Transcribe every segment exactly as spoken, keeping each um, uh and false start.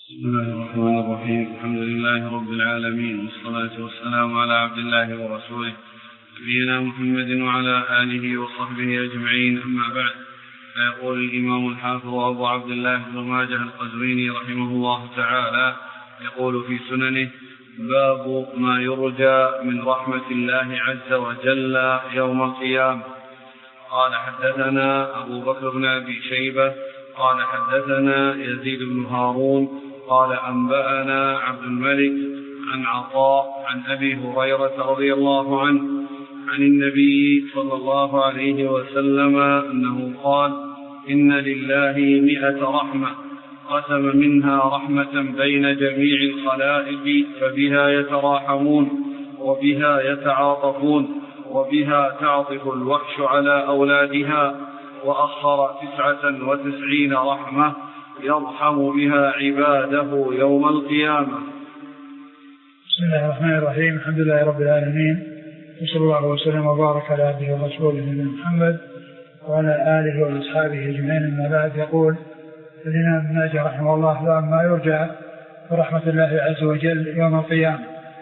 بسم الله الرحمن الرحيم. الحمد لله رب العالمين، والصلاة والسلام على عبد الله ورسوله نبينا محمد وعلى آله وصحبه أجمعين، أما بعد. فيقول الإمام الحافظ أبو عبد الله بن ماجه القزويني رحمه الله تعالى يقول في سننه: باب ما يرجى من رحمة الله عز وجل يوم القيامة. قال: حدثنا أبو بكر بن أبي شيبة قال حدثنا يزيد بن هارون قال أنبأنا عبد الملك عن عطاء عن أبي هريرة رضي الله عنه عن النبي صلى الله عليه وسلم أنه قال: إن لله مئة رحمة قسم منها رحمة بين جميع الخلائق فبها يتراحمون وبها يتعاطفون وبها تعطف الوحش على أولادها، وأخر تسعة وتسعين رحمة يرحم بها عباده يوم القيامة. بسم الله الرحمن الرحيم. الحمد لله رب العالمين، وصلى الله وسلم وبارك على عبده ورسوله نبينا محمد وعلى آله وأصحابه أجمعين، أما بعد. يقول الإمام ابن ماجه رحمه الله: باب ما يرجى برحمة الله عز وجل يوم القيامة.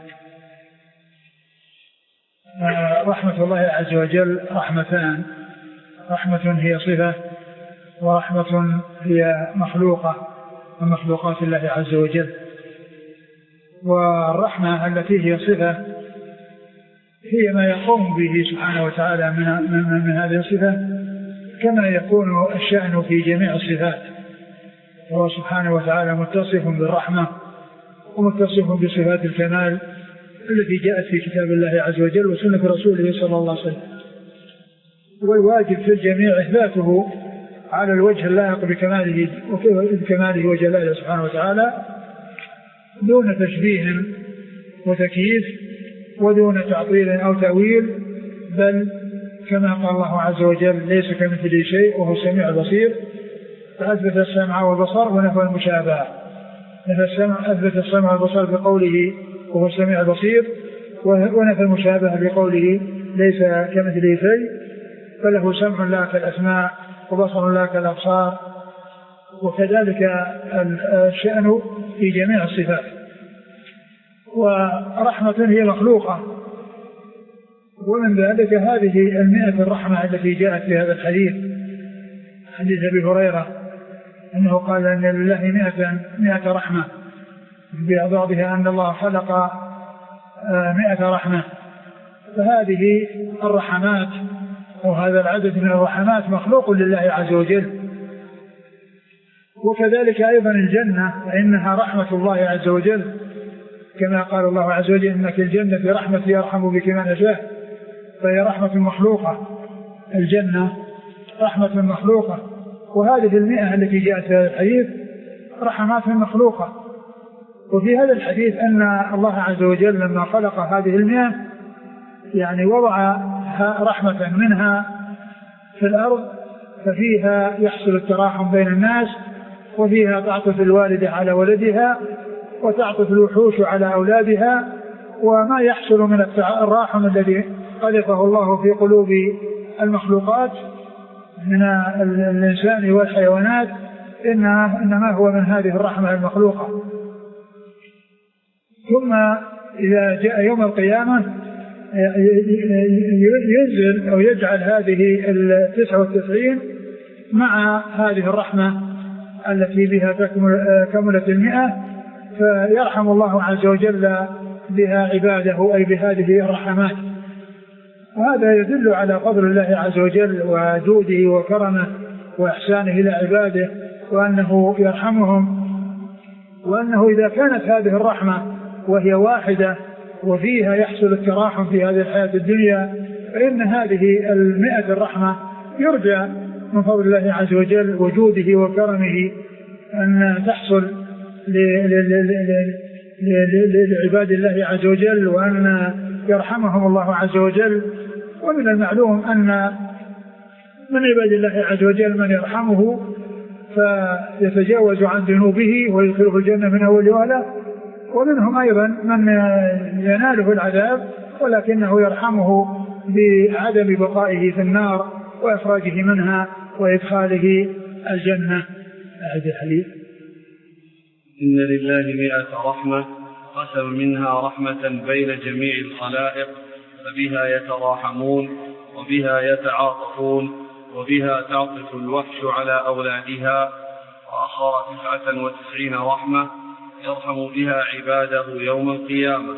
رحمة الله عز وجل رحمتان: رحمة هي صفة، ورحمة هي مخلوقة من مخلوقات الله عز وجل. والرحمة التي هي صفة هي ما يقوم به سبحانه وتعالى من, من, من هذه الصفة، كما يكون الشأن في جميع الصفات. هو سبحانه وتعالى متصف بالرحمة ومتصف بصفات الكمال التي جاءت في كتاب الله عز وجل وسنة رسوله صلى الله عليه وسلم. والواجب في الجميع إثباته على الوجه اللائق بكماله بكماله وجلاله سبحانه وتعالى، دون تشبيه وتكييف ودون تعطيل أو تأويل، بل كما قال الله عز وجل: ليس كمثله شيء وهو السميع البصير. فأثبت السمع والبصر ونفى المشابهة. نفى السمع أثبت السمع والبصر بقوله وهو السميع البصير، ونفى المشابهة بقوله ليس كمثله شيء، فله سمع لا كالأسماع وبصر لا كالأبصار. وكذلك الشأن في جميع الصفات. ورحمة هي مخلوقة، ومن ذلك هذه المئة الرحمة التي جاءت في هذا الحديث، حديث أبي هريرة أنه قال أن لله مئة, مئة رحمة، بأضابها أن الله خلق مئة رحمة. فهذه الرحمات وهذا العدد من الرحمات مخلوق لله عز وجل. وكذلك أيضا الجنة فإنها رحمة الله عز وجل، كما قال الله عز وجل: إنك الجنة رحمتي يرحم بك من أشاء. فهي رحمة مخلوقة، الجنة رحمة مخلوقة. وهذه المئة التي جاءت في هذا الحديث رحمات مخلوقة. وفي هذا الحديث أن الله عز وجل لما خلق هذه المئة يعني وضع رحمة منها في الأرض، ففيها يحصل التراحم بين الناس، وفيها تعطف الوالدة على ولدها، وتعطف الوحوش على أولادها. وما يحصل من التراحم الذي قذفه الله في قلوب المخلوقات من الإنسان والحيوانات إنما هو من هذه الرحمة المخلوقة. ثم إذا جاء يوم القيامة ينزل أو يجعل هذه التسعة والتسعين مع هذه الرحمة التي بها كملت المئة، فيرحم الله عز وجل بها عباده، أي بهذه الرحمات. وهذا يدل على فضل الله عز وجل وجوده وكرمه وإحسانه إلى عباده، وأنه يرحمهم، وأنه إذا كانت هذه الرحمة وهي واحدة وفيها يحصل التراحم في هذه الحياة الدنيا، فإن هذه المئة الرحمة يرجى من فضل الله عز وجل وجوده وكرمه أن تحصل لعباد الله عز وجل، وأن يرحمهم الله عز وجل. ومن المعلوم أن من عباد الله عز وجل من يرحمه فيتجاوز عن ذنوبه ويدخله الجنة من أول وهلة، ومنهم أيضا من يناله العذاب ولكنه يرحمه بعدم بقائه في النار وإخراجه منها وإدخاله الجنة. أعد الحديث. إن لله مئة رحمة قسم منها رحمة بين جميع الخلائق فبها يتراحمون وبها يتعاطفون وبها تعطف الوحش على أولادها، وآخر تسعة وتسعين رحمة يرحم بها عباده يوم القيامة.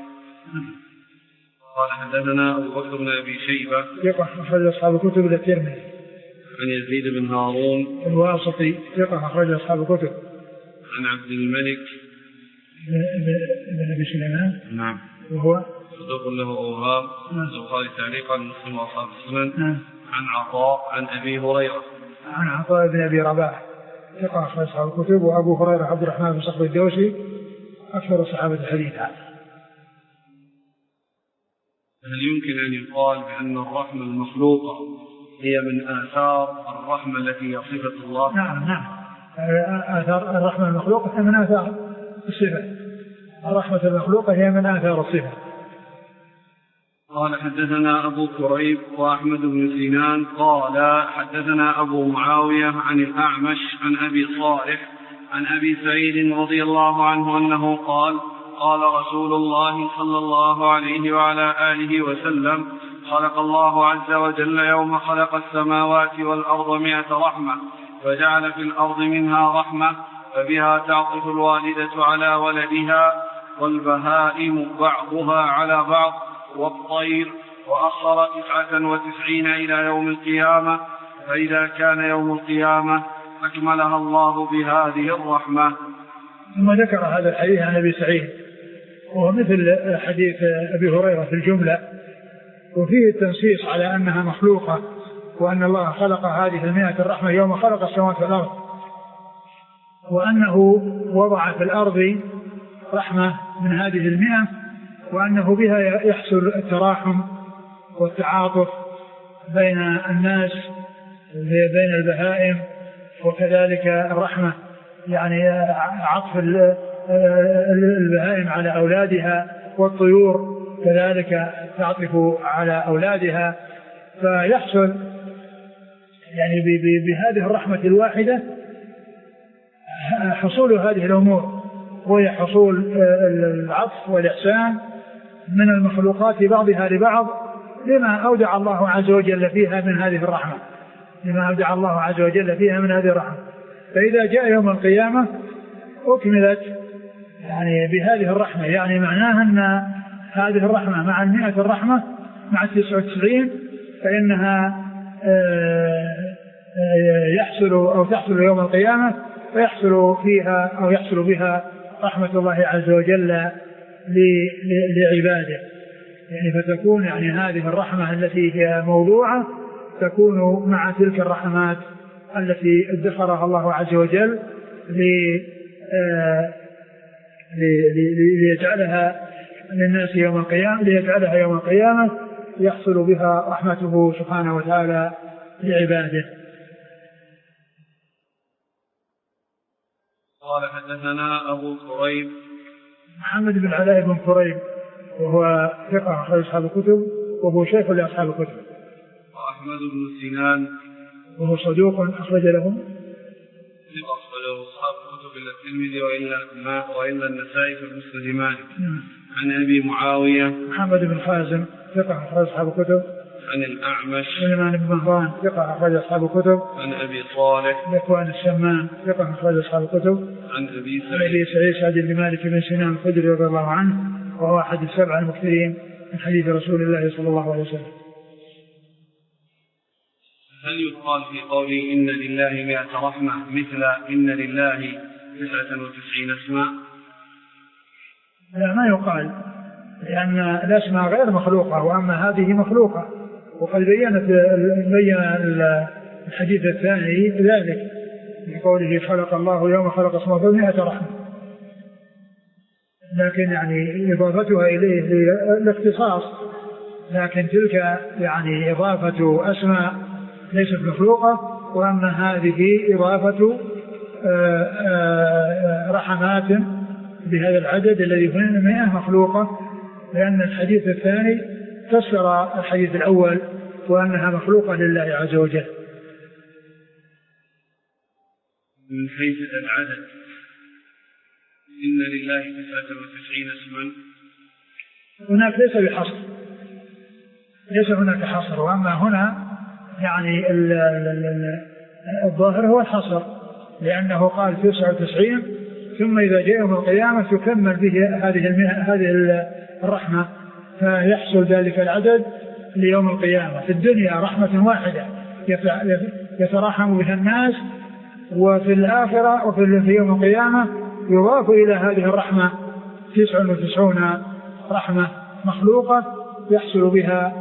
قال حدثنا أبو بكر بن أبي شيبة ثقة أخرج أصحاب الكتب إلى الترمذي. عن يزيد بن هارون الواسطي ثقة أخرج أصحاب الكتب. عن عبد الملك بن أبي سليمان نعم وهو صدوق له أوهام البخاري تعليقا مسلم وأصحاب السنن. نعم. عن عطاء عن أبي هريرة عن عطاء بن أبي رباح ثقة أخرج أصحاب الكتب. وأبو هريرة عبد الرحمن بن صخر الدوسي أكثر الصحابة حديثا. هل يمكن أن يقال بأن الرحمة المخلوقة هي من آثار الرحمة التي هي صفة الله؟ نعم نعم آثار الرحمة المخلوقة هي من آثار الصفة. الرحمة المخلوقة هي من آثار الصفة. قال حدثنا أبو كريب وأحمد بن سنان قال حدثنا أبو معاوية عن الأعمش عن أبي صالح عن أبي سعيد رضي الله عنه أنه قال قال رسول الله صلى الله عليه وعلى آله وسلم خلق الله عز وجل يوم خلق السماوات والأرض مئة رحمة فجعل في الأرض منها رحمة فبها تعطف الوالدة على ولدها والبهائم بعضها على بعض والطير، وأخر تسعة وتسعين إلى يوم القيامة فإذا كان يوم القيامة أكملها الله بهذه الرحمة. ثم ذكر هذا الحديث عن أبي سعيد وهو مثل حديث أبي هريرة في الجملة، وفيه التنصيص على أنها مخلوقة وأن الله خلق هذه المئة الرحمة يوم خلق السماوات والأرض، وأنه وضع في الأرض رحمة من هذه المئة وأنه بها يحصل التراحم والتعاطف بين الناس بين البهائم، وكذلك الرحمة يعني عطف البهائم على أولادها، والطيور كذلك تعطف على أولادها، فيحصل يعني بهذه الرحمة الواحدة حصول هذه الأمور، وهي حصول العطف والإحسان من المخلوقات بعضها لبعض لما أودع الله عز وجل فيها من هذه الرحمة لما أودع الله عز وجل فيها من هذه الرحمة. فإذا جاء يوم القيامة أكملت يعني بهذه الرحمة، يعني معناها أن هذه الرحمة مع المئة الرحمة مع التسعة والتسعين فإنها يحصل أو تحصل يوم القيامة فيحصل فيها أو يحصل بها رحمة الله عز وجل لعباده، يعني فتكون يعني هذه الرحمة التي هي موضوعة تكون مع تلك الرحمات التي ادخرها الله عز وجل ليجعلها للناس يوم القيامة ليجعلها يوم القيامة يحصل بها رحمته سبحانه وتعالى لعباده. قال حدثنا أبو كريب محمد بن علاء بن كريب وهو ثقة أخرج أصحاب الكتب وهو شيخ لأصحاب الكتب. وأحمد بن سنان وهو صدوق أخرج لهم ثقة أخرجه أصحاب الكتب إلا الترمذي وإلا وإلا النسائي في مسند مالك. عن أبي معاوية محمد بن خازم ثقة أخرج أصحاب الكتب. عن الأعمش سليمان بن مهران ثقة أخرج أصحاب الكتب. عن أبي صالح ذكوان السمان ثقة أخرج أصحاب الكتب. عن أبي سعيد أبي سعيد سعد بن مالك بن سنان الخدري رضي الله عنه وهو أحد السبع المكثرين من حديث رسول الله صلى الله عليه وسلم. هل يقال في قوله إن لله مئة رحمة مثل إن لله تسعة وتسعين اسما؟ لا، ما يقال، لأن الأسماء غير مخلوقة وأما هذه مخلوقة، وقد بيّنت بين الحديث الثاني ذلك في قوله خلق الله يوم خلق السماوات والأرض مئة رحمة، لكن يعني إضافتها إليه للاختصاص، لكن تلك يعني إضافة أسماء ليست مخلوقة، وأما هذه إضافة رحمات بهذا العدد الذي هو مئة مخلوقة، لأن الحديث الثاني فسر الحديث الأول وأنها مخلوقة لله عز وجل. من حيث العدد لله تسعة وتسعين اسما؟ هناك ليس بحصر، ليس هناك حصر، وأما هنا يعني ال ال ال الظاهر هو الحصر، لأنه قال تسعة وتسعين ثم إذا جاء يوم القيامة تكمل به هذه هذه الرحمة، فيحصل ذلك العدد ليوم القيامة. في الدنيا رحمة واحدة يتراحم بها الناس، وفي الآخرة وفي يوم القيامة يضاف إلى هذه الرحمة تسعة وتسعون رحمة مخلوقة يحصل بها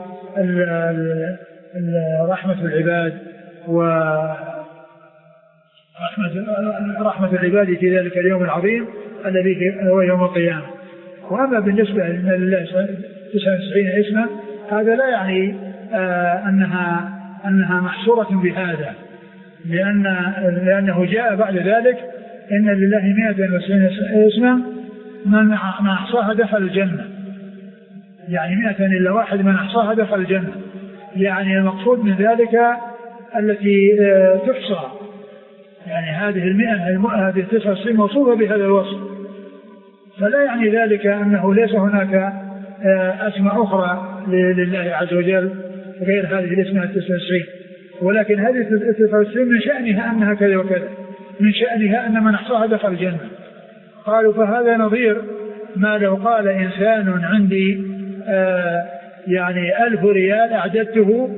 رحمة العباد ورحمة رحمة العباد في ذلك اليوم العظيم الذي هو يوم القيامة. وأما بالنسبة لله تسعة وتسعين اسما هذا لا يعني آه أنها أنها محصورة بهذا، لأن لأنه جاء بعد ذلك إن لله مئة وتسعين اسما من أحصاها دخل الجنة، يعني مئة إلا واحد من أحصاها دخل الجنة، يعني المقصود من ذلك التي آه تحصى، يعني هذه المئة هذه التسعة وتسعين موصوفة بهذا الوصف، فلا يعني ذلك أنه ليس هناك أسماء أخرى لله عز وجل غير هذه الأسماء التسعة وتسعين، ولكن هذه التسعة وتسعين من شأنها أنها كذا وكذا، من شأنها أن من أحصاها دخل الجنة. قالوا فهذا نظير ما لو قال إنسان عندي آه يعني ألف ريال أعددته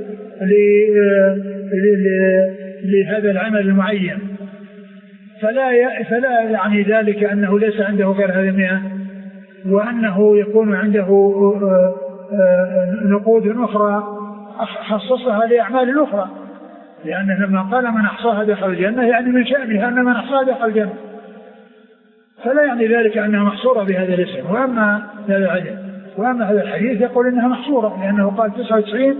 لهذا العمل المعين، فلا فلا يعني ذلك أنه ليس عنده غير هذه المئة، وأنه يكون عنده نقود أخرى خصصها لأعمال أخرى، لأنه لما قال من أحصاها دخل الجنة يعني من شأنها أن من أحصاها دخل الجنة، فلا يعني ذلك أنها محصورة بهذا الاسم. وأما هذا العدد وأما هذا الحديث يقول إنها محصورة، لأنه قال تسعة وتسعين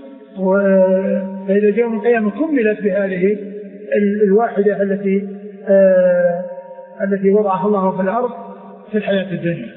وإذا جاء من القيامة كملت بهذه الواحدة التي آه التي وضعها الله في الأرض في الحياة الدنيا.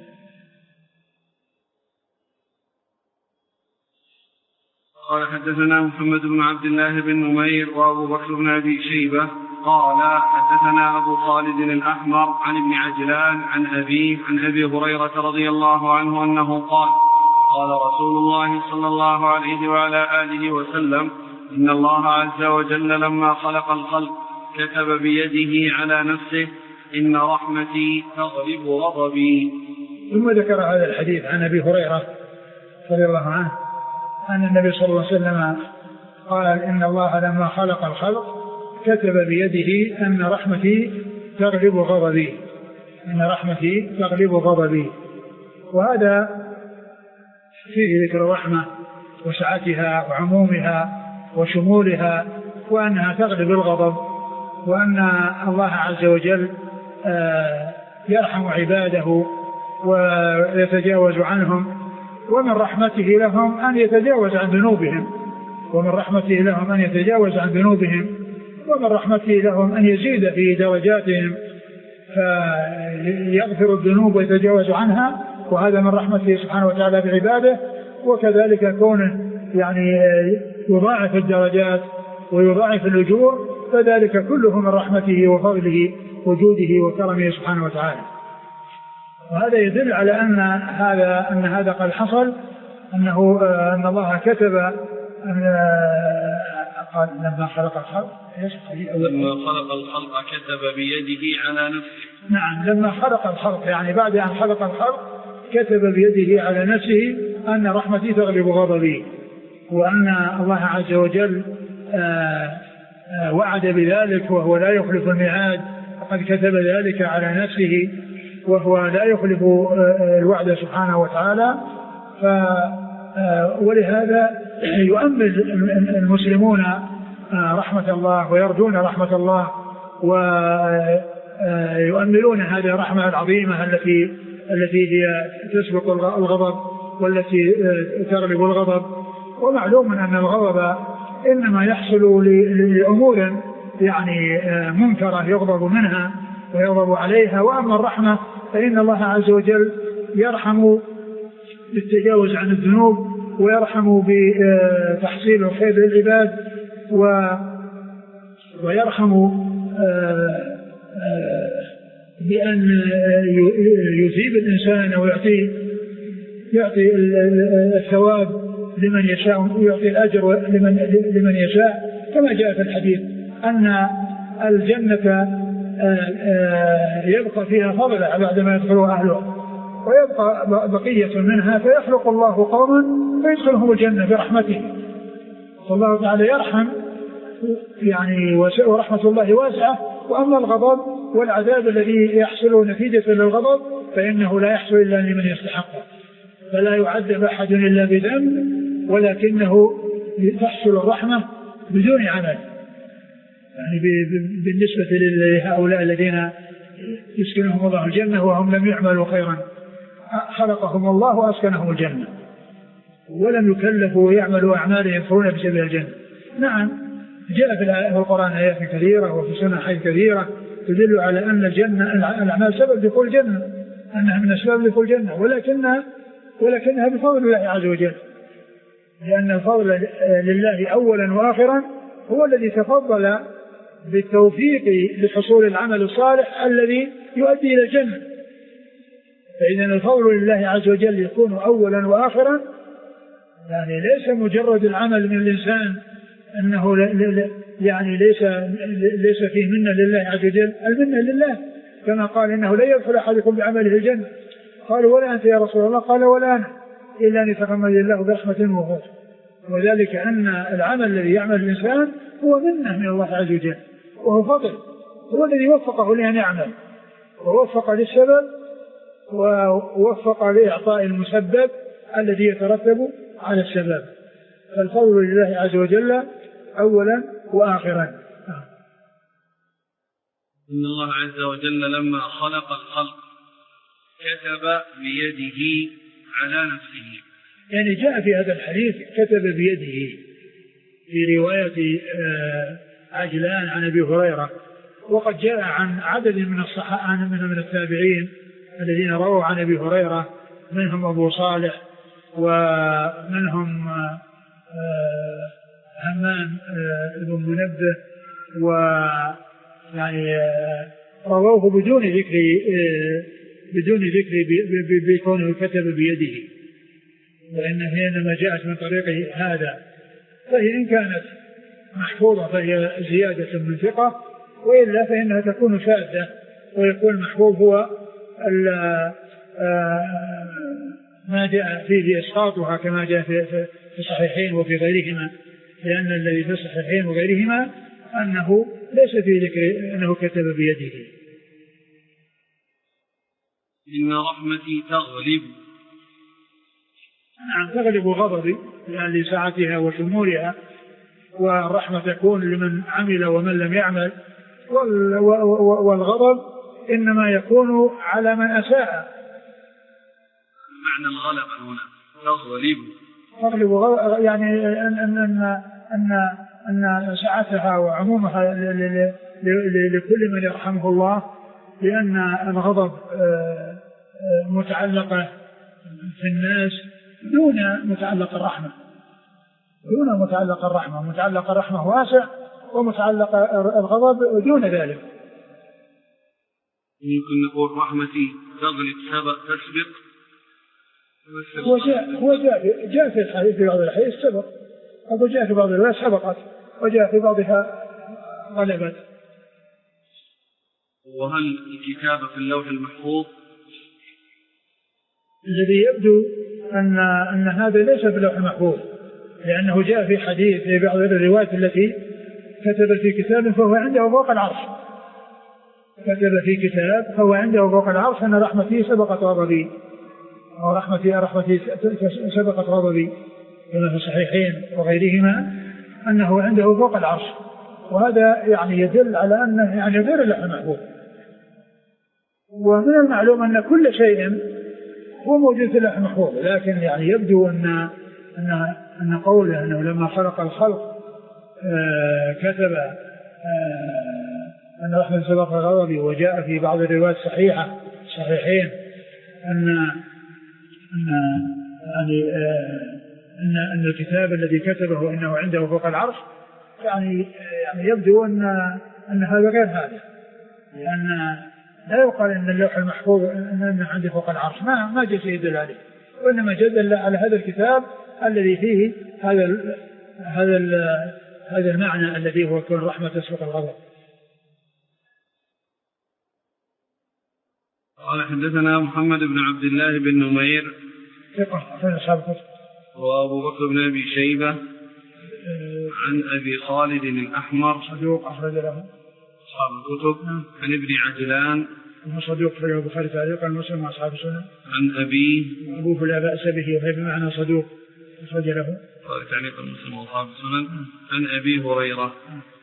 قال حدثنا محمد بن عبد الله بن نمير وأبو بكر بن أبي شيبة قال حدثنا أبو خالد الأحمر عن ابن عجلان عن أبيه عن أبي هريرة رضي الله عنه أنه قال قال رسول الله صلى الله عليه وعلى آله وسلم إن الله عز وجل لما خلق الخلق كتب بيده على نفسه إن رحمتي تغلب غضبي. ثم ذكر هذا الحديث عن أبي هريرة رضي الله عنه أن النبي صلى الله عليه وسلم قال إن الله لما خلق الخلق كتب بيده أن رحمتي تغلب غضبي، إن رحمتي تغلب غضبي. وهذا فيه ذكر الرحمة وسعتها وعمومها وشمولها، وأنها تغلب الغضب، وأن الله عز وجل يرحم عباده ويتجاوز عنهم، ومن رحمته لهم أن يتجاوز عن ذنوبهم ومن رحمته لهم أن يتجاوز عن ذنوبهم ومن رحمته لهم أن يزيد في درجاتهم فيغفر الذنوب ويتجاوز عنها، وهذا من رحمته سبحانه وتعالى بعباده. وكذلك كونه يعني يضاعف الدرجات ويضاعف الأجور، فذلك كله من رحمته وفضله وجوده وكرمه سبحانه وتعالى. وهذا يدل على أن هذا أن هذا قد حصل، أنه أن الله كتب أن قال لما خلق الخلق لما خلق الخلق كتب بيده على نفسه. نعم، لما خلق الخلق يعني بعد أن خلق الخلق كتب بيده على نفسه أن رحمتي تغلب غضبي، وأن الله عز وجل آآ آآ وعد بذلك وهو لا يخلف الميعاد، وقد كتب ذلك على نفسه وهو لا يخلف الوعد سبحانه وتعالى. ف ولهذا يؤمل المسلمون رحمة الله ويرجون رحمة الله ويؤملون هذه الرحمة العظيمة التي التي هي تسبق الغضب والتي تغلب الغضب. ومعلوم أن الغضب إنما يحصل لأمور يعني منكرة يغضب منها ويغضب عليها، وأما الرحمة فإن الله عز وجل يرحم بالتجاوز عن الذنوب ويرحم بتحصيل الخير للعباد ويرحم بأن يثيب الإنسان أو يعطي يعطي الثواب لمن يشاء ويعطي الأجر لمن لمن يشاء، كما جاء في الحديث أن الجنة يبقى فيها فضل بعدما يدخلها أهلها، ويبقى بقية منها فيخلق الله قوما فيدخلهم الجنة برحمته. فالله تعالى يرحم يعني، ورحمة الله واسعة. وأما الغضب والعذاب الذي يحصل نتيجة للغضب فإنه لا يحصل إلا لمن يستحقه، فلا يعذب أحد إلا بذنب، ولكنه تحصل الرحمة بدون عمل. يعني بالنسبة لهؤلاء الذين يسكنهم الله الجنة وهم لم يعملوا خيرا، خلقهم الله وأسكنهم الجنة ولم يكلفوا يعملوا أعمالا يدخلون بسبب الجنة. نعم، جاء في القرآن آيات كثيرة وفي السنة حديث كثيرة تدل على أن الجنة الأعمال سبب دخول الجنة، أنها من أسباب دخول الجنة، ولكنها ولكنها بفضل الله عز وجل، لأن الفضل لله أولا وآخرا، هو الذي تفضل بالتوفيق لحصول العمل الصالح الذي يؤدي إلى الجنة. فإذا الفضل لله عز وجل يكون أولا وآخرا، يعني ليس مجرد العمل من الإنسان أنه يعني ليس ليس فيه منة لله عز وجل، المنة لله، كما قال إنه لا يدخل أحدكم بعمله الجنة. قالوا ولا أنت يا رسول الله؟ قال ولا أنا، إلا أن يتغمد الله برحمة وفضل. وذلك أن العمل الذي يعمل الإنسان هو منة من الله عز وجل، وهو فضل، هو الذي وفقه لأن يعمل، ووفق للسبب ووفق لإعطاء المسبب الذي يترتب على السبب. فالفضل لله عز وجل أولا وآخرا. إن الله عز وجل لما خلق الخلق كتب بيده على نفسه، يعني جاء في هذا الحديث كتب بيده في رواية عجلان عن أبي هريرة، وقد جاء عن عدد من الصحابة من التابعين الذين رووا عن أبي هريرة، منهم أبو صالح ومنهم همام بن منبه، ويعني رووه بدون ذكر بدون ذكر بكونه كتب بيده، وإنه إنما جاءت من طريقه هذا، فهي إن كانت محفوظة فهي زيادة من ثقة، وإلا فإنها تكون شاذة، ويكون المحفوظ هو ما جاء فيه إسقاطها كما جاء في الصحيحين وفي غيرهما، لأن الذي في الصحيحين وغيرهما أنه ليس في ذكر أنه كتب بيده. إن رحمتي تغلب، نعم تغلب غضبي يعني لساعتها وشمولها، والرحمة تكون لمن عمل ومن لم يعمل، والغضب إنما يكون على من أساء. معنى الغلب هنا تغلب تغلب يعني أن أن أن أن, أن سعتها وعمومها لكل من يرحمه الله، لأن الغضب متعلقة في الناس دون متعلق الرحمة، دون متعلق الرحمة، متعلق الرحمة واسع، ومتعلق الغضب دون ذلك. يمكن نقول رحمتي تغلب سبق تسبق، هو جاء هو جاء جاء في الحديث في بعض الحديث سبق، أو جاء في بعض الروايات سبقت، وجاء في بعضها غلبت. وهل الكتابة في اللوح المحفوظ؟ الذي يبدو أن أن هذا ليس في اللوح المحفوظ، لأنه جاء في حديث في بعض الروايات التي كتب في كتاب فهو عنده فوق العرش، كتب في كتاب فهو عنده فوق العرش أن رحمتي سبقت غضبي، ورحمتي رحمتي سبقت غضبي، كما في الصحيحين وغيرهما أنه عنده فوق العرش، وهذا يعني يدل على أنه يعني غير اللوح المحفوظ. ومن المعلوم أن كل شيء هو موجود في اللوح المحفوظ، لكن يعني يبدو أن أن أن قوله أنه لما خلق الخلق آه كتب آه أن رحمة سبق غضبي، وجاء في بعض الروايات الصحيحة صحيحين أن أن يعني آه أن أن الكتاب الذي كتبه إنه عنده فوق العرش، يعني يعني يبدو أن أن هذا غير هذا، لأن لا يقال أن اللوح المحفوظ أنه عندي فوق العرش، ما ما جاء يدل عليه، وإنما جدل على هذا الكتاب الذي فيه هذا ال هذا ال هذا المعنى الذي هو كون رحمة تسبق الغضب. قال حدثنا محمد بن عبد الله بن نمير ثقة أخرج أصحاب الكتب، وأبو بكر بن أبي شيبة عن أبي خالد الأحمر صدوق أخرج له أصحاب الكتب، عن ابن عجلان صدوق أخرجه البخاري تعليقا ومسلم وأصحاب السنن، عن أبيه أبوه لا بأس به وهي بمعنى صدوق أخرج له تعليقا مسلم وأصحاب السنن، عن أبي هريرة.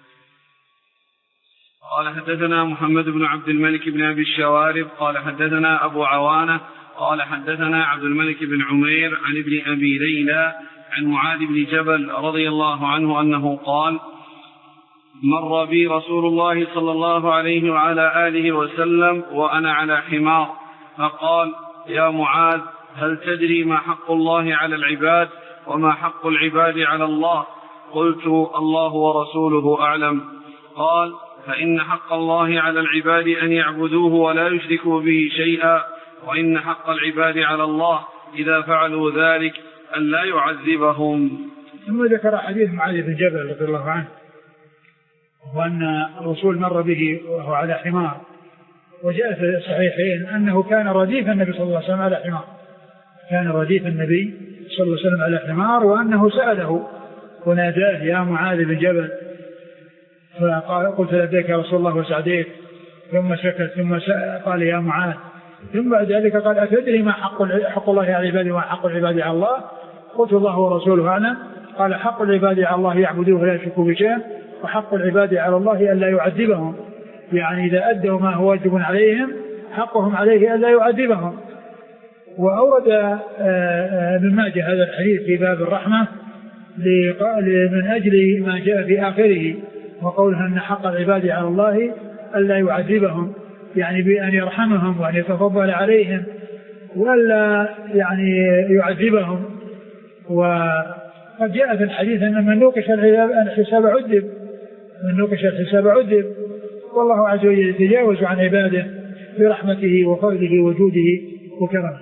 قال حدثنا محمد بن عبد الملك بن أبي الشوارب قال حدثنا أبو عوانة قال حدثنا عبد الملك بن عمير عن ابن أبي ليلى عن معاذ بن جبل رضي الله عنه أنه قال: مر بي رسول الله صلى الله عليه وعلى آله وسلم وأنا على حمار، فقال: يا معاذ، هل تدري ما حق الله على العباد وما حق العباد على الله؟ قلت: الله ورسوله أعلم. قال: فإن حق الله على العباد أن يعبدوه ولا يشركوا به شيئا، وإن حق العباد على الله إذا فعلوا ذلك أن لا يعذبهم. ثم ذكر حديث معاذ بن جبل رضي الله عنه، وأن الرسول مر به وهو على حمار، وجاء في الصحيحين أنه كان رديف النبي صلى الله عليه وسلم على حمار، كان رديف النبي صلى الله عليه وسلم على حمار، وأنه سأله وناداه: يا معاذ بن جبل، فقال: قلت: لديك يا رسول الله وسعديك. ثم سكت، ثم قال: يا معاذ. ثم بعد ذلك قال: أتدري ما حق, حق الله على العباد وما حق العباد على الله؟ قلت: الله ورسوله أعلم. قال: حق العباد على الله يعبدوه ولا يشركوا بشيء، وحق العباد على الله أن لا يعذبهم، يعني إذا أدوا ما هو واجب عليهم حقهم عليه أن لا يعذبهم. وأورد ابن ماجه هذا الحديث في باب الرحمة من أجل ما جاء في آخره، وقوله أن حق العباد على الله أن لا يعذبهم، يعني بأن يرحمهم وأن يتفضل عليهم ولا يعني يعذبهم. وقد جاء في الحديث أن من نوقش الحساب عذب، من نوقش الحساب عذب، والله عز وجل يتجاوز عن عباده برحمته وفضله وجوده وكرمه.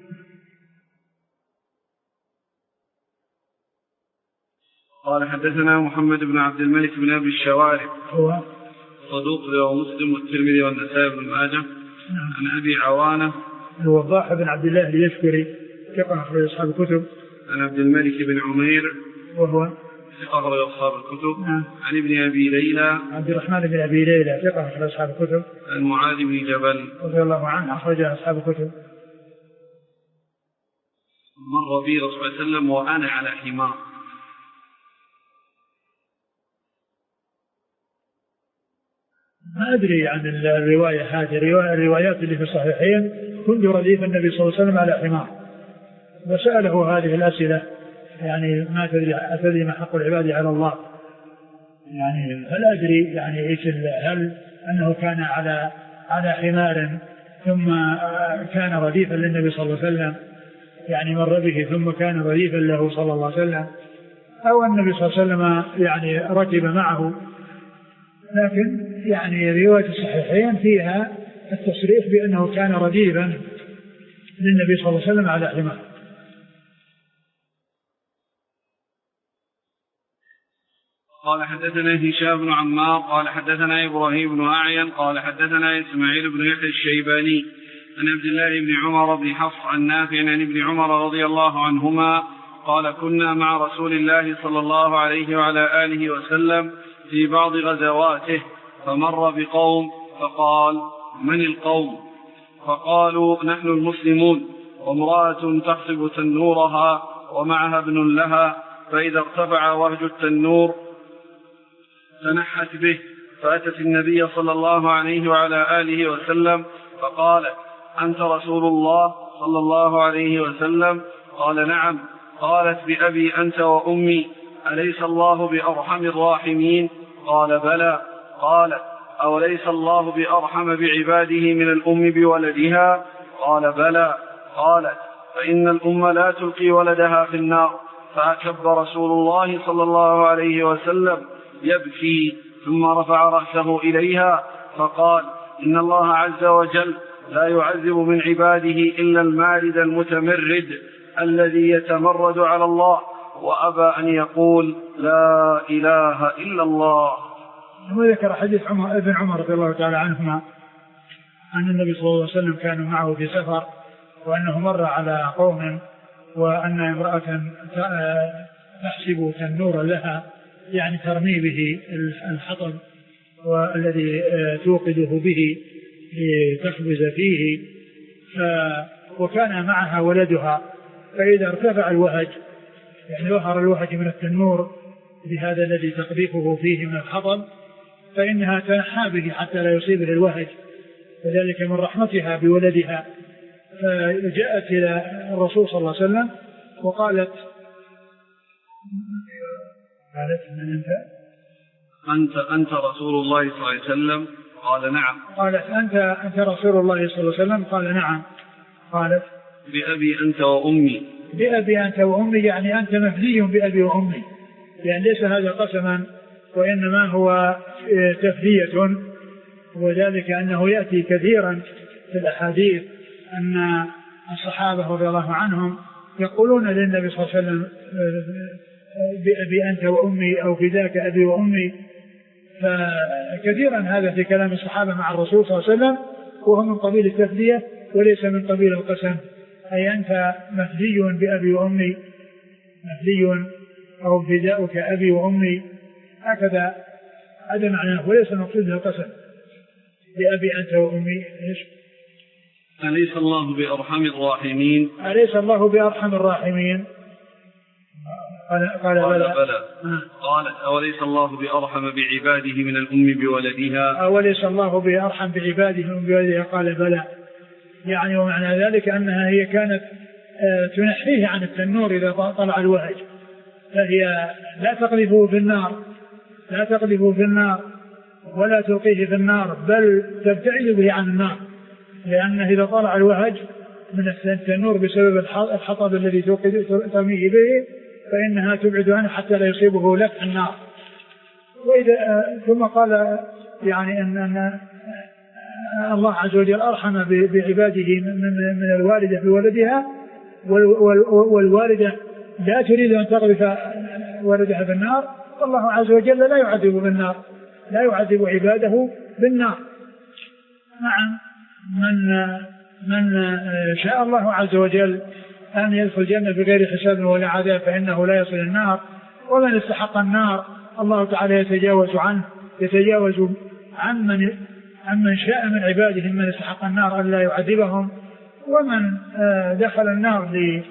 قال حدثنا محمد بن عبد الملك بن أبي الشوارب هو صدوق له مسلم والترمذي والنسائي بن ماجه. عن أبي عوانة الوضاح بن عبد الله اليشكري ثقة أخرج أصحاب الكتب. عن عبد الملك بن عمير وهو ثقة أخرج أصحاب الكتب. نعم. عن ابن أبي ليلى عبد الرحمن بن أبي ليلى ثقة أخرج أصحاب الكتب. عن معاذ بن جبل رضي الله عنه أخرج أصحاب الكتب. مر بي رسول الله صلى الله عليه وسلم وأنا على حمار. ما أدري عن الرواية هذه، الروايات اللي في الصحيحين كنت رديف النبي صلى الله عليه وسلم على حمار، وسأله هذه الأسئلة، يعني ما تدري أتدري ما حق العباد على الله، يعني هل أدري يعني إيش، هل أنه كان على على حمار ثم كان رديفا للنبي صلى الله عليه وسلم، يعني مر به ثم كان رديفا له صلى الله عليه وسلم، أو النبي صلى الله عليه وسلم يعني ركب معه. لكن يعني رواية الصحيحين فيها التصريح بأنه كان رديفا للنبي صلى الله عليه وسلم على حمار. قال حدثنا هشام بن عمار قال حدثنا إبراهيم بن أعين قال حدثنا إسماعيل بن يحيى الشيباني عن عبد الله بن عمر بن حفص عن نافع عن ابن عمر رضي الله عنهما قال: كنا مع رسول الله صلى الله عليه وعلى آله وسلم في بعض غزواته، فمر بقوم فقال: من القوم؟ فقالوا: نحن المسلمون، وامرأة تخصب تنورها ومعها ابن لها، فإذا ارتفع وهج التنور تنحت به، فأتت النبي صلى الله عليه وعلى آله وسلم فقالت: أنت رسول الله صلى الله عليه وسلم؟ قال: نعم. قالت: بأبي أنت وأمي، أليس الله بأرحم الراحمين؟ قال: بلى. قالت: أوليس الله بأرحم بعباده من الأم بولدها؟ قال: بلى. قالت: فإن الأم لا تلقي ولدها في النار. فأكب رسول الله صلى الله عليه وسلم يبكي، ثم رفع رأسه إليها فقال: إن الله عز وجل لا يعذب من عباده إلا المارد المتمرد الذي يتمرد على الله وأبى أن يقول لا إله إلا الله. وذكر حديث عمر ابن عمر رضي الله تعالى عنهما أن النبي صلى الله عليه وسلم كانوا معه في سفر وأنه مر على قوم وأن امرأة تحسب تنورا لها يعني ترمي به الحطب والذي توقده به لتخبز فيه، وكان معها ولدها، فإذا ارتفع الوهج يعني ظهر الوهج من التنور بهذا الذي تقذفه فيه من الحطب فإنها تنحى به حتى لا يصيبه الوهج، وذلك من رحمتها بولدها. فجاءت إلى الرسول صلى الله عليه وسلم وقالت قالت من أنت؟ أنت أنت رسول الله صلى الله عليه وسلم؟ قال نعم. قالت أنت أنت رسول الله صلى الله عليه وسلم؟ قال نعم. قالت بأبي أنت وأمي. بأبي أنت وأمي يعني أنت مفدي بأبي وأمي، يعني ليس هذا قسما وإنما هو تفدية، وذلك أنه يأتي كثيرا في الأحاديث أن الصحابة رضي الله عنهم يقولون للنبي صلى الله عليه وسلم بأبي أنت وأمي أو فداك أبي وأمي، فكثيرا هذا في كلام الصحابة مع الرسول صلى الله عليه وسلم وهو من قبيل التفدية وليس من قبيل القسم، أي أنت مفدي بأبي وأمي، مفدي أو فداؤك أبي وأمي، هكذا هذا معناه وليس مقصود القسم. بأبي أنت وأمي إيش؟ أليس الله بأرحم الراحمين؟ أليس الله بأرحم الراحمين؟ قال قال قال بلى. بلى. قالت أوليس الله بأرحم بعباده من الأم بولدها؟ أوليس الله بأرحم بعباده من بولدها؟ قال بلى. يعني ومعنى ذلك أنها هي كانت تنحيه عن التنور إذا طلع الوهج، فهي لا تقذفه في النار لا تقذفه في النار ولا تلقيه في النار، بل تبتعد به عن النار، لأنه إذا طلع الوهج من التنور بسبب الحطب الذي ترميه به فإنها تبعد عنه حتى لا يصيبه لك النار. وإذا ثم قال يعني أن, أن الله عز وجل أرحم بعباده من الوالدة بولدها، والوالدة لا تريد أن تقذف ولدها بالنار، والله عز وجل لا يعذب بالنار، لا يعذب عباده بالنار. نعم، من من شاء الله عز وجل أن يدخل الجنة بغير حساب ولا عذاب فإنه لا يصل النار، ومن استحق النار الله تعالى يتجاوز عنه يتجاوز عن من عن من شاء من عباده من استحق النار أن لا يعذبهم. ومن دخل النار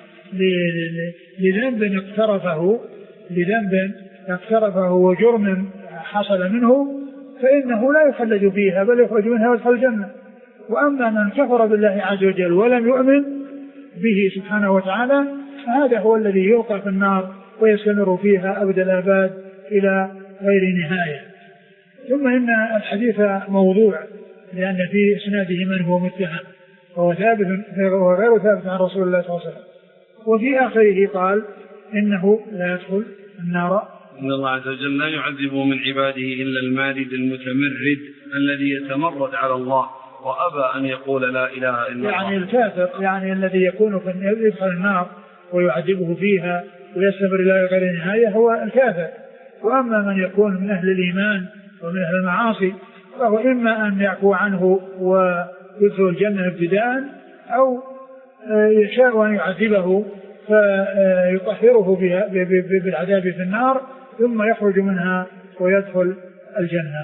لذنب اقترفه لذنب اقترفه وجرم حصل منه فإنه لا يخلد فيها بل يخرج منها ويدخل الجنة. وأما من كفر بالله عز وجل ولم يؤمن به سبحانه وتعالى فهذا هو الذي يوقع في النار ويستمر فيها أبد الآباد إلى غير نهاية. ثم إن الحديث موضوع لأن في إسناده من هو متهم وهو ثابت وغير ثابت عن رسول الله صلى الله عليه وسلم. وفي آخره قال إنه لا يدخل النار. إن الله عز وجل لا يعذب من عباده إلا المارد المتمرد الذي يتمرد على الله وأبى أن يقول لا إله إلا الله. يعني الكافر يعني الذي يكون في يدخل النار ويعذبه فيها ويستمر إلى غير نهاية هو الكافر. وأما من يكون من أهل الإيمان ومن أهل المعاصي فهو إما أن يعفو عنه ويدخل الجنة ابتداء أو يشاء أن يعذبه فيطهره بالعذاب في النار ثم يخرج منها ويدخل الجنة.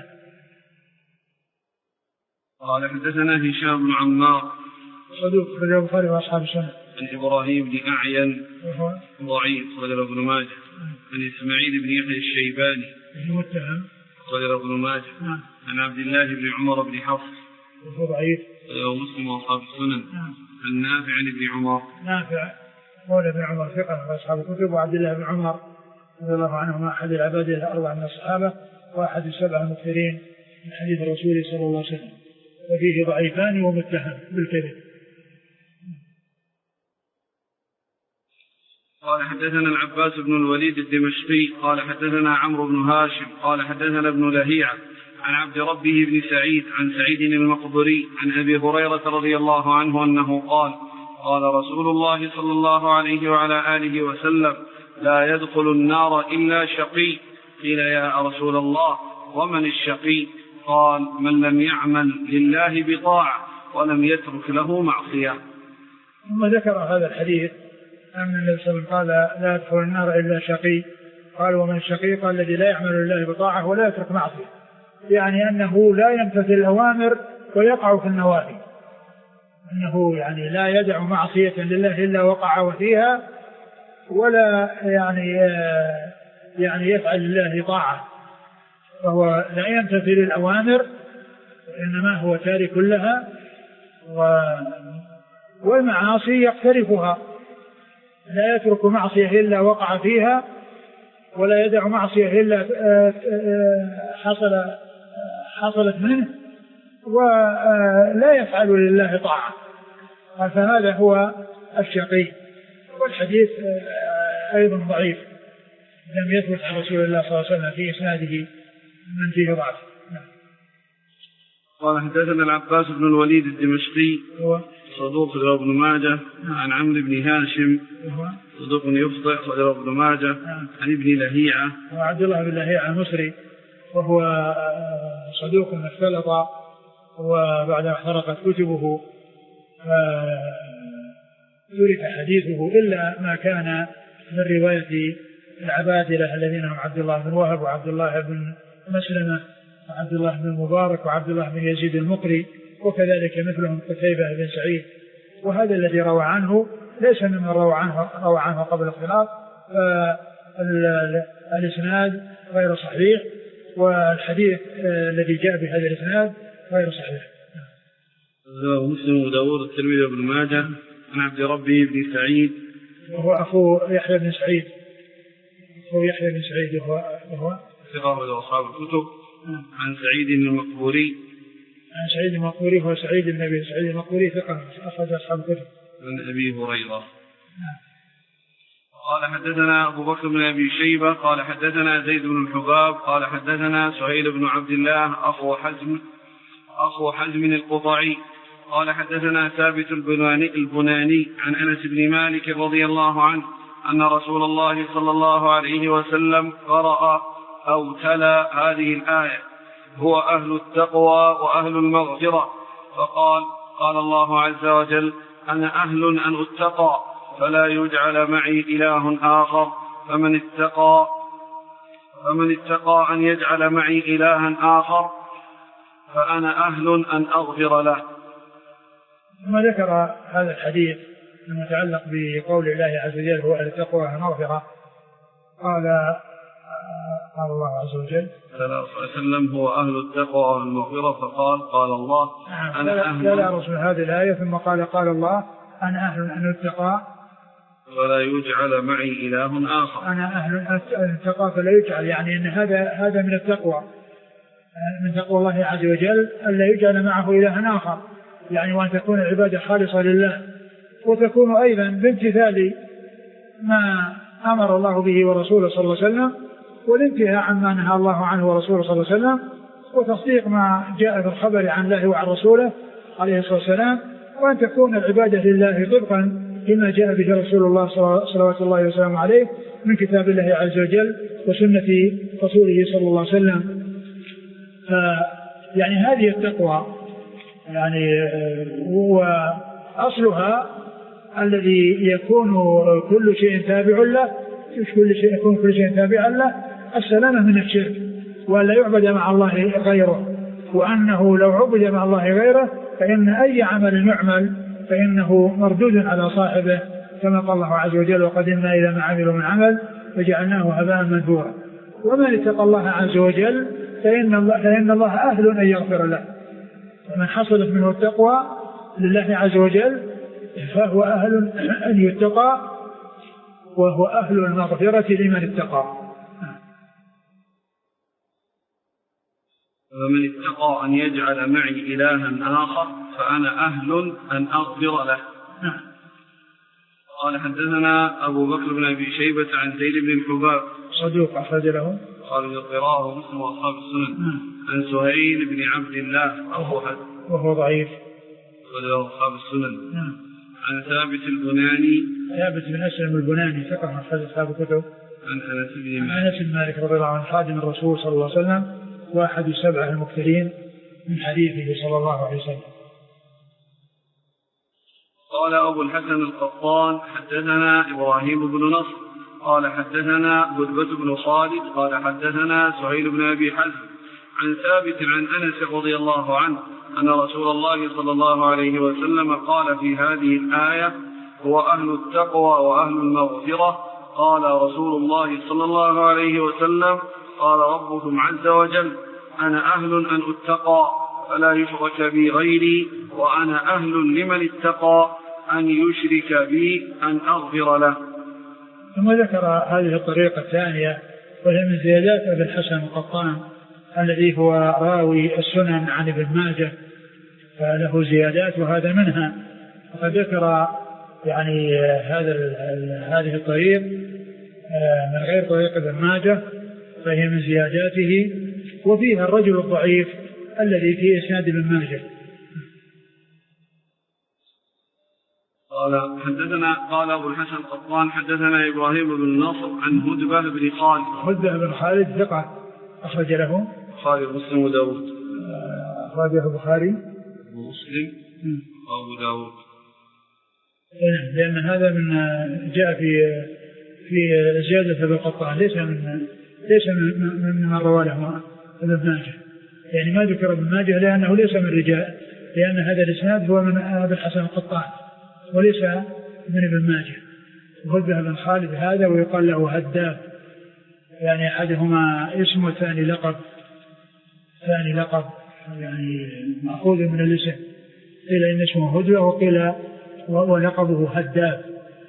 قال حدثنا هشام بن عمار صدوق رجل البخاري وأصحاب السنة. عن إبراهيم بن أعين ضعيف صدر ابن ماجه. عن إسماعيل بن يحيى الشيباني متهم صدر ابن ماجه. عن عبد الله بن عمر بن حفص ضعيف ومسلم وأصحاب السنن. عن نافع عن ابن عمر نافع مولى ابن عمر ثقة وأصحاب الكتب. وعبد الله بن عمر رضي الله عنهما أحد العباد الأربعة من الصحابة وأحد السبعة المكثرين من حديث الرسول صلى الله عليه وسلم، وفيه ضعيفان ومتهم بالكذب. قال حدثنا العباس بن الوليد الدمشقي قال حدثنا عمرو بن هاشم قال حدثنا ابن لهيعة عن عبد ربه بن سعيد عن سعيد المقبري عن أبي هريرة رضي الله عنه أنه قال قال رسول الله صلى الله عليه وعلى آله وسلم لا يدخل النار إلا شقي. قيل يا رسول الله ومن الشقي؟ قال من لم يعمل لله بطاعة ولم يترك له معصية. ثم ذكر هذا الحديث أن النبي صلى الله عليه وسلم قال لا يدخل النار إلا شقي. قال ومن الشقي؟ قال الذي لا يعمل لله بطاعة ولا يترك معصية، يعني أنه لا يمتثل الأوامر ويقع في النواهي، أنه يعني لا يدع معصية لله إلا وقع فيها، ولا يعني يعني يفعل لله طاعة، فهو لا يمتثل الأوامر إنما هو تارك لها، والمعاصي يقترفها، لا يترك معصية إلا وقع فيها، ولا يدع معصية إلا حصل حصلت منه، ولا يفعل لله طاعة، فهذا هو الشقي. والحديث أيضا ضعيف، لم يثبت عن رسول الله صلى الله عليه وسلم في إسناده من فيه ضعف. قال حدثنا العباس بن الوليد الدمشقي هو صدوق رواه ابن ماجه عن عمرو بن هاشم صدوق يخطئ رواه ابن ماجه عن ابن لهيعة وعبد الله بن لهيعة المصري وهو صدوق اختلط وبعد احترقت كتبه ترك حديثه إلا ما كان من رواية العبادلة الذين هم عبد الله بن وهب وعبد الله بن مسلمة وعبد الله بن المبارك وعبد الله بن يزيد المقري، وكذلك مثلهم قتيبة بن سعيد. وهذا الذي روى عنه ليس ممن روى عنه, روى عنه قبل الاختلاط، فالإسناد غير صحيح، والحديث الذي جاء بهذا الإسناد غير صحيح. مسلم وداود الترمذي وابن ماجه عن عبد ربه بن سعيد وهو أخو يحيى بن سعيد أخو يحيى بن سعيد وهو ثقة أصحاب الكتب عن سعيد المقبوري عن سعيد المقبوري هو سعيد بن أبي سعيد المقبوري ثقة أخرج أصحاب الكتب عن أبي هريرة. قال حدثنا أبو بكر بن أبي شيبة قال حدثنا زيد بن الحباب قال حدثنا سهيل بن عبد الله أخو حزم أخو حزم القطعي قال حدثنا ثابت البناني, البناني عن أنس بن مالك رضي الله عنه أن رسول الله صلى الله عليه وسلم قرأ أو تلا هذه الآية هو أهل التقوى وأهل المغفرة، فقال قال الله عز وجل أنا أهل أن أتقى فلا يجعل معي إله آخر، فمن اتقى فمن اتقى أن يجعل معي إلها آخر فأنا أهل أن أغفر له. ثم ذكر هذا الحديث المتعلق بقول الله عز وجل هو أهل التقوى والمغفرة. قال قال الله عز وجل صلى الله عليه وسلم هو أهل التقوى والمغفرة، فقال قال الله أنا أهل لا رسول هذه الآية، ثم قال قال الله أنا أهل أن أتقى ولا يجعل معي إله آخر، أنا أهل أن أتقى فلا يجعل، يعني أن هذا هذا من التقوى، من تقوى الله عز وجل ألا يجعل معه إله آخر، يعني وأن تكون العبادة خالصة لله، وتكون أيضا بامتثال ما أمر الله به ورسوله صلى الله عليه وسلم، والانتهاء عما نهى الله عنه ورسوله صلى الله عليه وسلم، وتصديق ما جاء في الخبر عن الله وعن رسوله عليه الصلاة والسلام، وأن تكون العبادة لله طبقا لما جاء به رسول الله صلوات الله وسلامه عليه من كتاب الله عز وجل وسنة رسوله صلى الله عليه وسلم. يعني هذه التقوى يعني هو أصلها الذي يكون كل شيء تابع له، كل شيء يكون كل شيء تابعا له، السلامة من الشرك، وأن لا يعبد مع الله غيره، وأنه لو عبد مع الله غيره فإن أي عمل يعمل فإنه مردود على صاحبه، كما قال الله عز وجل وقدمنا إلى ما عملوا من عمل وجعلناه هباء منثورا. ومن اتقى الله عز وجل فإن الله, فإن الله أهل أن يغفر له، ومن حصلت منه التقوى لله عز وجل فهو أهل أن يتقى، وهو أهل المغفرة لمن اتقى. ومن اتقى أن يجعل معي إلها آخر فأنا أهل أن أغفر له. قال حدثنا أبو بكر بن أبي شيبة عن زيد بن الحباب صدوق أخرج له قال رواه مسلم وأصحاب السنن عن سهيل بن عبد الله وهو ضعيف وله أصحاب السنن عن ثابت البناني ثابت بن أسلم البناني ثقة من أخرج أصحاب الكتب عن أنس بن مالك عن أنس بن مالك رضي الله عنه خادم الرسول صلى الله عليه وسلم واحد السبعة المكثرين من حديثه صلى الله عليه وسلم. قال أبو الحسن القطان حدثنا إبراهيم بن نصر قال حدثنا بدبة بن خالد قال حدثنا سهيل بن أبي حزم عن ثابت عن أنس رضي الله عنه أن رسول الله صلى الله عليه وسلم قال في هذه الآية هو أهل التقوى وأهل المغفرة. قال رسول الله صلى الله عليه وسلم قال ربكم عز وجل أنا أهل أن أتقى فلا يشرك بي غيري وأنا أهل لمن اتقى أن يشرك بي أن أغفر له. ثم ذكر هذه الطريقة الثانية وهي من زيادات أبي الحسن القطان الذي هو راوي السنن عن ابن ماجه فله زيادات وهذا منها. وقد ذكر يعني هذا هذه الطريق من غير طريق ابن ماجه فهي من زياداته وفيها الرجل الضعيف الذي في إسناد ابن ماجه. قال حدثنا قال أبو الحسن القطان حدثنا إبراهيم بن نصر عن هدبة بن خالد. هدبة بن خالد ثقة أخرج له البخاري ومسلم وداود. أخرجه البخاري ومسلم وأبو داود. لأن هذا من جاء في في زيادة ابن القطان ليس من ليس من من رواه له ابن ماجه يعني ما ذكر ابن ماجه لأنه ليس من رجال لأن هذا الإسناد هو من أبي الحسن القطان وليس من ابن ماجه. وهدبة بن خالد هذا ويقال له هداب يعني أحدهما اسم والثاني لقب ثاني لقب يعني مأخوذ من الاسم قيل إن اسمه هدبة وقيل ولقبه هداب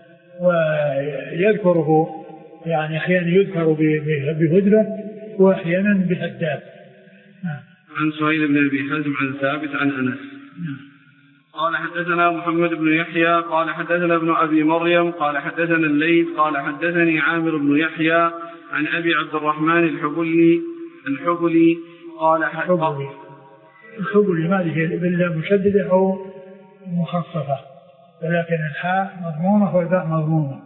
ويذكره يعني أحيانا يذكر بهدبة وأحيانا بهداب. عن سهيل بن أبي حزم عن ثابت عن أنس قال حدثنا محمد بن يحيى قال حدثنا ابن أبي مريم قال حدثنا الليث قال حدثني عامر بن يحيى عن أبي عبد الرحمن الحبلي الحبلي قال حبلي الحبلي ما هذه بالله مشددة أو مخففة ولكن الحاء مضمومة والباء مضمومة.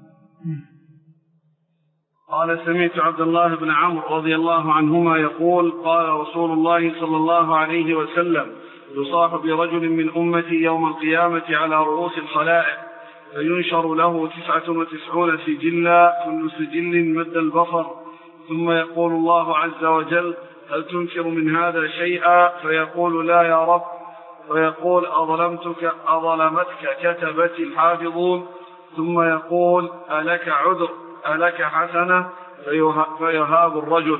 قال سمعت عبد الله بن عمرو رضي الله عنهما يقول قال رسول الله صلى الله عليه وسلم يصاح برجل من أمتي يوم القيامة على رؤوس الخلائق فينشر له تسعة وتسعون سجلا كل سجل مد البصر ثم يقول الله عز وجل هل تنكر من هذا شيئا فيقول لا يا رب ويقول أظلمتك أظلمتك كتبت الحافظون ثم يقول ألك عذر ألك حسنة فيهاب الرجل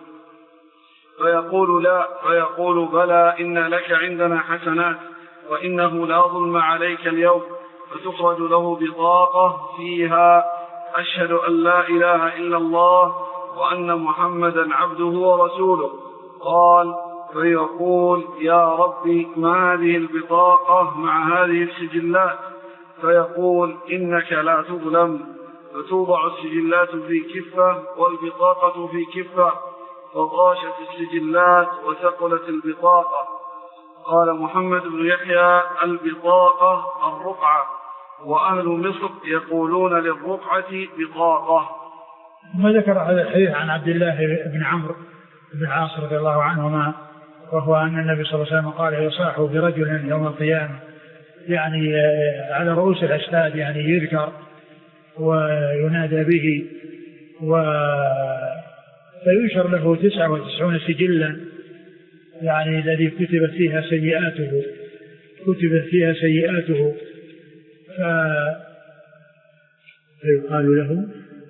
فيقول لا فيقول بلى إن لك عندنا حسنات وإنه لا ظلم عليك اليوم فتخرج له بطاقة فيها أشهد أن لا إله إلا الله وأن محمدا عبده ورسوله. قال فيقول يا ربي ما هذه البطاقة مع هذه السجلات فيقول إنك لا تظلم فتوضع السجلات في كفة والبطاقة في كفة فغاشت السجلات وثقلت البطاقة. قال محمد بن يحيى البطاقة الرقعة وأهل مصر يقولون للرقعة بطاقة. ما ذكر هذا الحديث عن عبد الله بن عمرو بن عاص رضي الله عنهما وهو أن النبي صلى الله عليه وسلم قال يصاح برجل يوم القيامة يعني على رؤوس الأشهاد يعني يذكر وينادى به وينشر له تسعة وتسعون سجلا يعني الذي كتبت فيها سيئاته كتبت فيها سيئاته فيقال له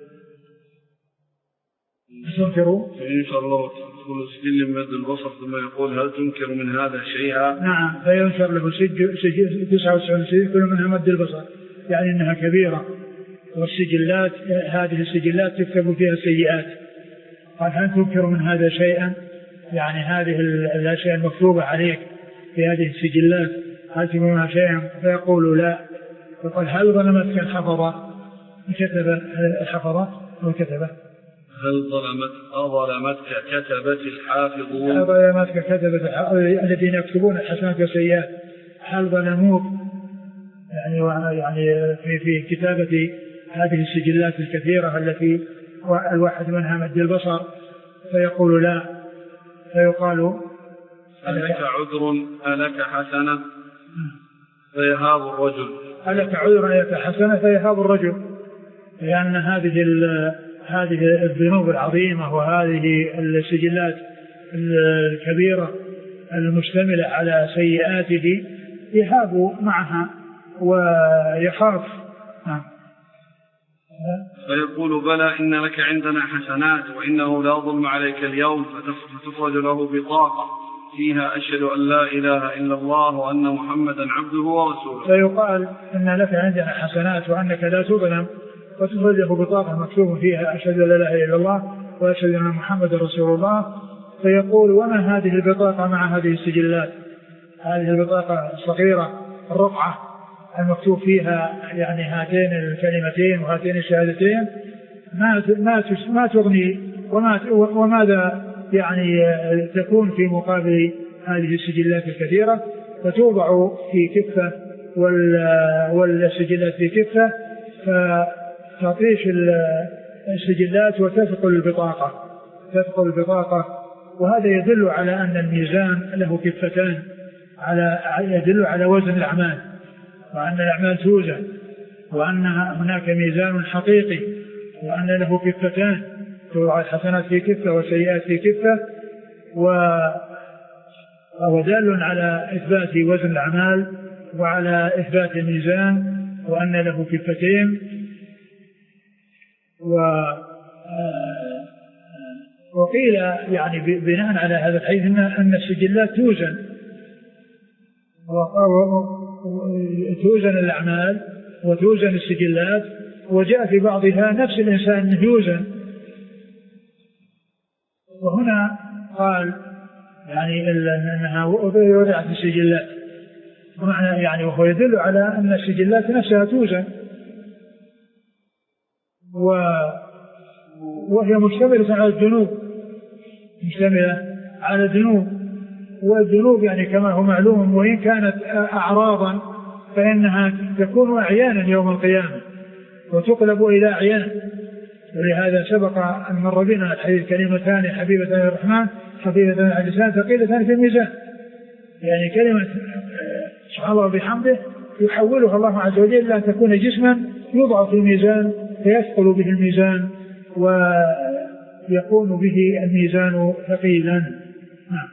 تنكر فينشر له كل سجل مد البصر ثم يقول هل تنكر من هذا شيئا. نعم فينشر له سجل تسعة وتسعون سجل كل منها مد البصر يعني انها كبيرة والسجلات هذه السجلات تكتب فيها سيئات. قال هل تنكر من هذا شيئا يعني هذه الأشياء المكتوبة عليك في هذه السجلات هل تنكر منها شيئا فيقول لا. فقال هل ظلمتك الحفظة كتب الحفظة وكتبه هل ظلمت أظلمتك كتبت الحافظون؟ ظلمتك كتبت الذين يكتبون الحسنات والسيئات، هل ظلموك يعني يعني في في كتابة هذه السجلات الكثيرة التي الواحد منها مد البصر، فيقول لا، فيقال ألك عذر ألك حسنة فيهاب الرجل، ألك عذر ألك حسنة فيهاب الرجل، لأن هذه هذه الذنوب العظيمة وهذه السجلات الكبيرة المشتملة على سيئاته يهاب معها ويخاف. فيقول بلى إن لك عندنا حسنات وإنه لا ظلم عليك اليوم، فتخرج له بطاقة فيها أشهد أن لا إله إلا الله وأن محمدا عبده ورسوله. فيقال إن لك عندنا حسنات وأنك لا تظلم، وتخرج له بطاقة مكتوب فيها أشهد أن لا إله إلا الله وأشهد أن محمدا رسول الله. فيقول وما هذه البطاقة مع هذه السجلات؟ هذه البطاقة الصغيرة الرقعة المكتوب فيها يعني هاتين الكلمتين وهاتين الشهادتين ما ما ما تغني، وما وماذا يعني تكون في مقابل هذه السجلات الكثيرة؟ فتوضع في كفة والسجلات في كفة، فتطيش السجلات وتثقل البطاقة تثقل البطاقة وهذا يدل على أن الميزان له كفتان، على يدل على وزن الأعمال، وأن الأعمال توزن، وأن هناك ميزان حقيقي، وأن له كفتان، توضع الحسنات في كفة والسيئات في كفة، ودال على إثبات وزن الأعمال وعلى إثبات الميزان وأن له كفتين. وقيل يعني بناء على هذا الحديث أن السجلات توزن توزن الأعمال وتوزن السجلات، وجاء في بعضها نفس الإنسان يوزن. وهنا قال يعني أنها وضعت السجلات، ومعنى يعني وهو يدل على أن السجلات نفسها توزن، وهي مشتملة على الذنوب مشتملة على الذنوب والذنوب يعني كما هو معلوم، وإن كانت أعراضا فإنها تكون أعيانا يوم القيامة وتقلب إلى أعيان. ولهذا سبق أن مر بنا الحديث كلمتان حبيبتان الرحمن خفيفتان على اللسان ثقيلتان في الميزان، يعني كلمة سبحان الله وبحمده يحولها الله عز وجل أن تكون جسما يوضع في الميزان فيثقل به الميزان ويكون به الميزان ثقيلا. نعم.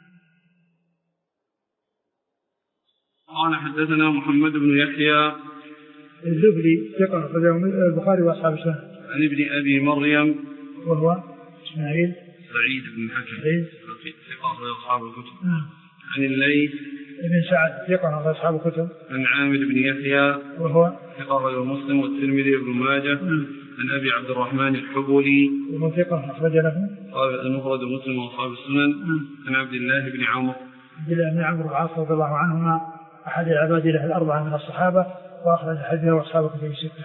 قال حدثنا محمد بن يحيى الزهري ثقة البخاري وأصحاب السنة. عن ابن أبي مريم وهو إسماعيل سعيد بن حكم ثقة وأصحاب الكتب. عن الليث ابن سعد ثقة وأصحاب الكتب. عن عامر بن يحيى وهو ثقة ومسلم والترمذي وابن ماجه. عن أبي عبد الرحمن الحبولي وهو ثقة أخرج له المفرد مسلم وأصحاب السنن. عن عبد الله بن عمرو عبد الله بن عمرو العاص رضي الله عنهما أحد العباد له الأربعة من الصحابة، وأخرج حديثه وأصحابه في الستة.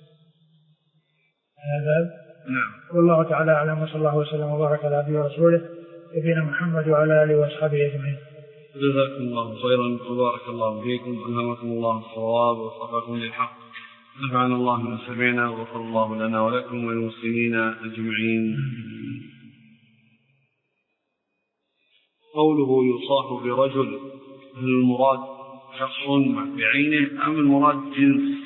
هذا نعم. والله تعالى أعلم، وصلى الله وسلم وبارك على عبده ورسوله نبينا محمد وعلى آله وأصحابه أجمعين. جزاكم الله خيرا وبارك الله فيكم، ألهمكم الله الصواب ووفقكم للحق، نفعنا الله بما سمعنا وغفر الله لنا ولكم وللمسلمين أجمعين. قوله يصاح برجل، هل المراد شخص بعينه أم المراد جنس؟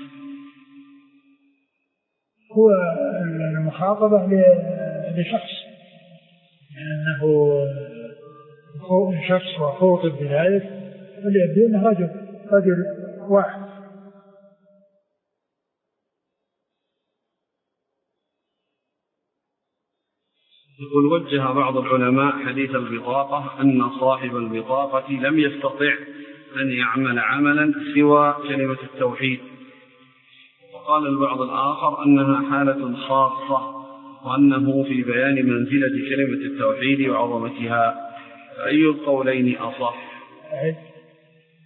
هو المخاطبة لشخص، لأنه شخص وخوطب بذلك فليبدو أنه رجل رجل واحد. يقول وجه بعض العلماء حديث البطاقة أن صاحب البطاقة لم يستطع أن يعمل عملا سوى كلمة التوحيد، وقال البعض الآخر أنها حالة خاصة وأنه في بيان منزلة كلمة التوحيد وعظمتها، فأي القولين أصح؟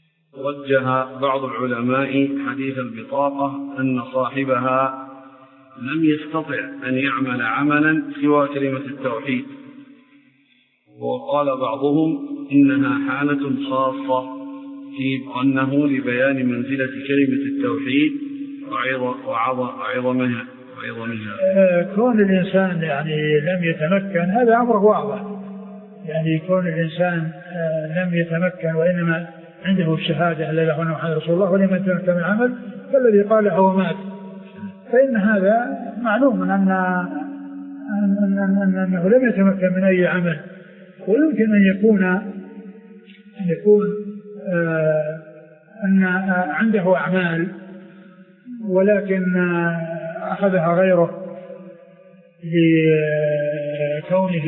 وجه بعض العلماء حديث البطاقة أن صاحبها لم يستطع أن يعمل عملا سوى كلمة التوحيد. وقال بعضهم إنها حالة خاصة في أنه لبيان منزلة كلمة التوحيد وعظمها وعظمها. كون الإنسان يعني لم يتمكن هذا أمر واضح، يعني كون الإنسان لم يتمكن وإنما عنده الشهادة لا إله إلا الله محمد رسول الله ولم يتمكن من العمل فالذي قال هو مات، فإن هذا معلوم أن أنه لم يتمكن من أي عمل. ويمكن أن يكون أن يكون آه أن عنده أعمال ولكن أخذها غيره لكونه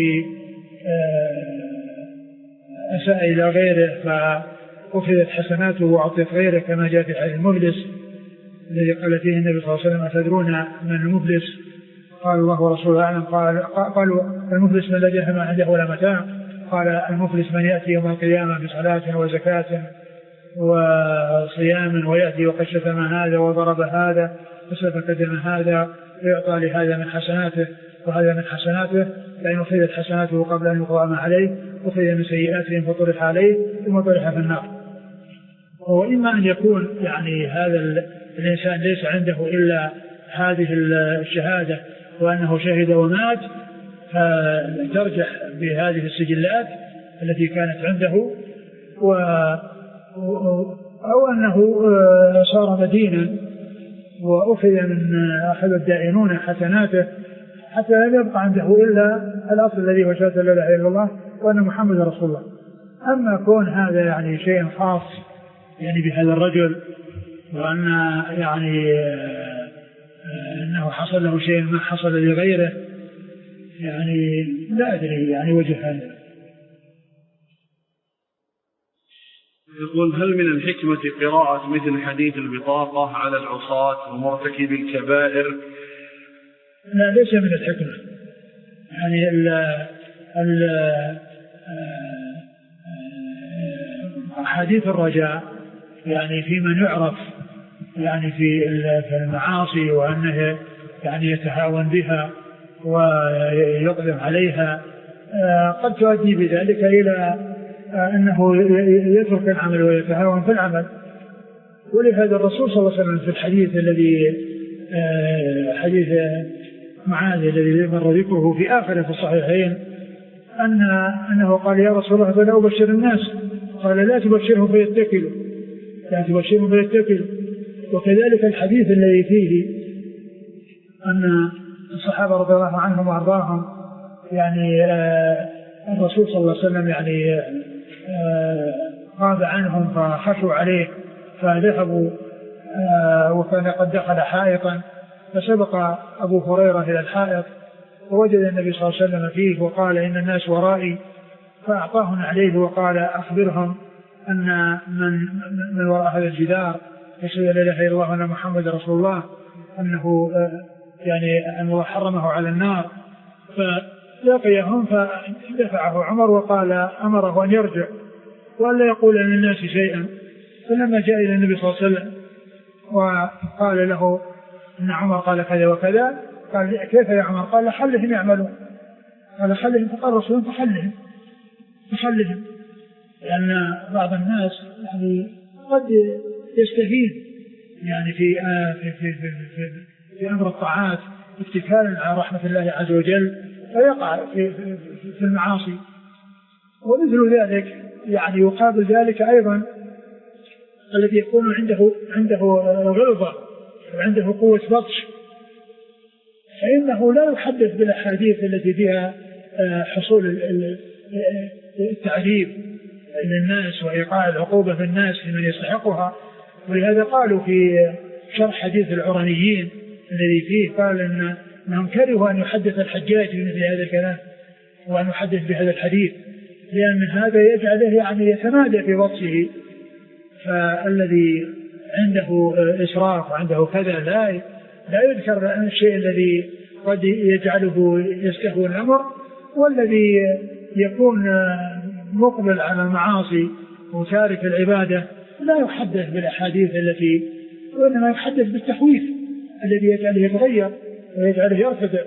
أساء إلى غيره فأخذت حسناته وأعطيت غيره، كما جاء في حديث المفلس الذي قال فيه النبي صلى الله عليه وسلم: أتدرون من المفلس؟ قال الله ورسوله أعلم. قال قالوا المفلس من الذي ما عنده ولا متاع؟ قال المفلس من يأتي يوم القيامة بصلاة وزكاة وصيام ويأتي وقد شتم هذا وضرب هذا وسفك دم هذا ويعطى لهذا من حسناته وهذا من حسناته، فإن أخذت حسناته قبل أن يقضى ما عليه أخذ من سيئاتهم فطرح عليه ثم طرح في النار. وإما أن يكون يعني هذا الإنسان ليس عنده إلا هذه الشهادة وأنه شهد ومات فترجح بهذه السجلات التي كانت عنده، و أو أنه صار مدينا وأخذ من أخذ الدائنون حسناته حتى لم يبقى عنده إلا الأصل الذي هو شهادة لا إله إلا الله وأن محمد رسول الله. أما كون هذا يعني شيء خاص يعني بهذا الرجل وأن يعني أنه حصل له شيء ما حصل لغيره يعني لا أدري يعني وجه هذا. يقول: هل من الحكمة قراءة مثل حديث البطاقة على العصاة ومرتكب الكبائر؟ لا، ليس من الحكمة. يعني ال ال حديث الرجاء يعني في من يعرف يعني في المعاصي وأنه يعني يتهاون بها ويقدم عليها قد تؤدي بذلك إلى أنه يترك العمل ويتهاون في العمل. ولهذا الرسول صلى الله عليه وسلم في الحديث الذي حديث معاذ الذي مر ذكره في آخر في الصحيحين أن أنه قال: يا رسول الله فلا أبشر الناس؟ قال: لا تبشرهم فيتكلوا لا تبشرهم فيتكلوا. وكذلك الحديث الذي فيه أن الصحابة رضي الله عنهم وأرضاهم يعني الرسول صلى الله عليه وسلم يعني غاب عنهم فخشوا عليه فذهبوا وكان قد دخل حائطا فسبق أبو هريرة إلى الحائط ووجد النبي صلى الله عليه وسلم فيه وقال: إن الناس ورائي، فأعطاهم عليه وقال: أخبرهم أن من من وراء هذا الجدار يشهد لا إله إلا الله وأن محمد رسول الله أنه يعني أنه حرمه على النار. فلقيهم فدفعه عمر وقال أمره أن يرجع وأن لا يقول للناس شيئا. فلما جاء إلى النبي صلى الله عليه وسلم وقال له إن عمر قال كذا وكذا، قال: كيف يا عمر؟ قال: خلهم يعملون. قال: خلهم. فقال الرسول: فخلهم فخلهم لأن بعض الناس يعني قد يستهين يعني في في في في, في, في أمر الطاعات اتكالا على رحمة الله عز وجل فيقع في, في, في المعاصي. ومثل ذلك يعني يقابل ذلك أيضا الذي يكون عنده عنده غلظة وعنده قوة بطش، فإنه لا يحدث بالأحاديث التي فيها حصول التعذيب للناس وإيقاع العقوبة في الناس لمن يستحقها. ولهذا قالوا في شرح حديث العرانيين الذي فيه قال إن أنهم كرهوا أن يحدث الحجاج بمثل هذا الكلام وأن يحدث بهذا الحديث، لأن هذا يجعله يعني يتمادى في بطشه. فالذي عنده إسراف وعنده كذا لا لا يذكر الشيء الذي قد يجعله يستهوى الأمر، والذي يكون مقبل على المعاصي وتارك العبادة لا يحدث بالأحاديث التي، وإنما يحدث بالتخويف الذي يجعله يتغير ويجعله يرفض.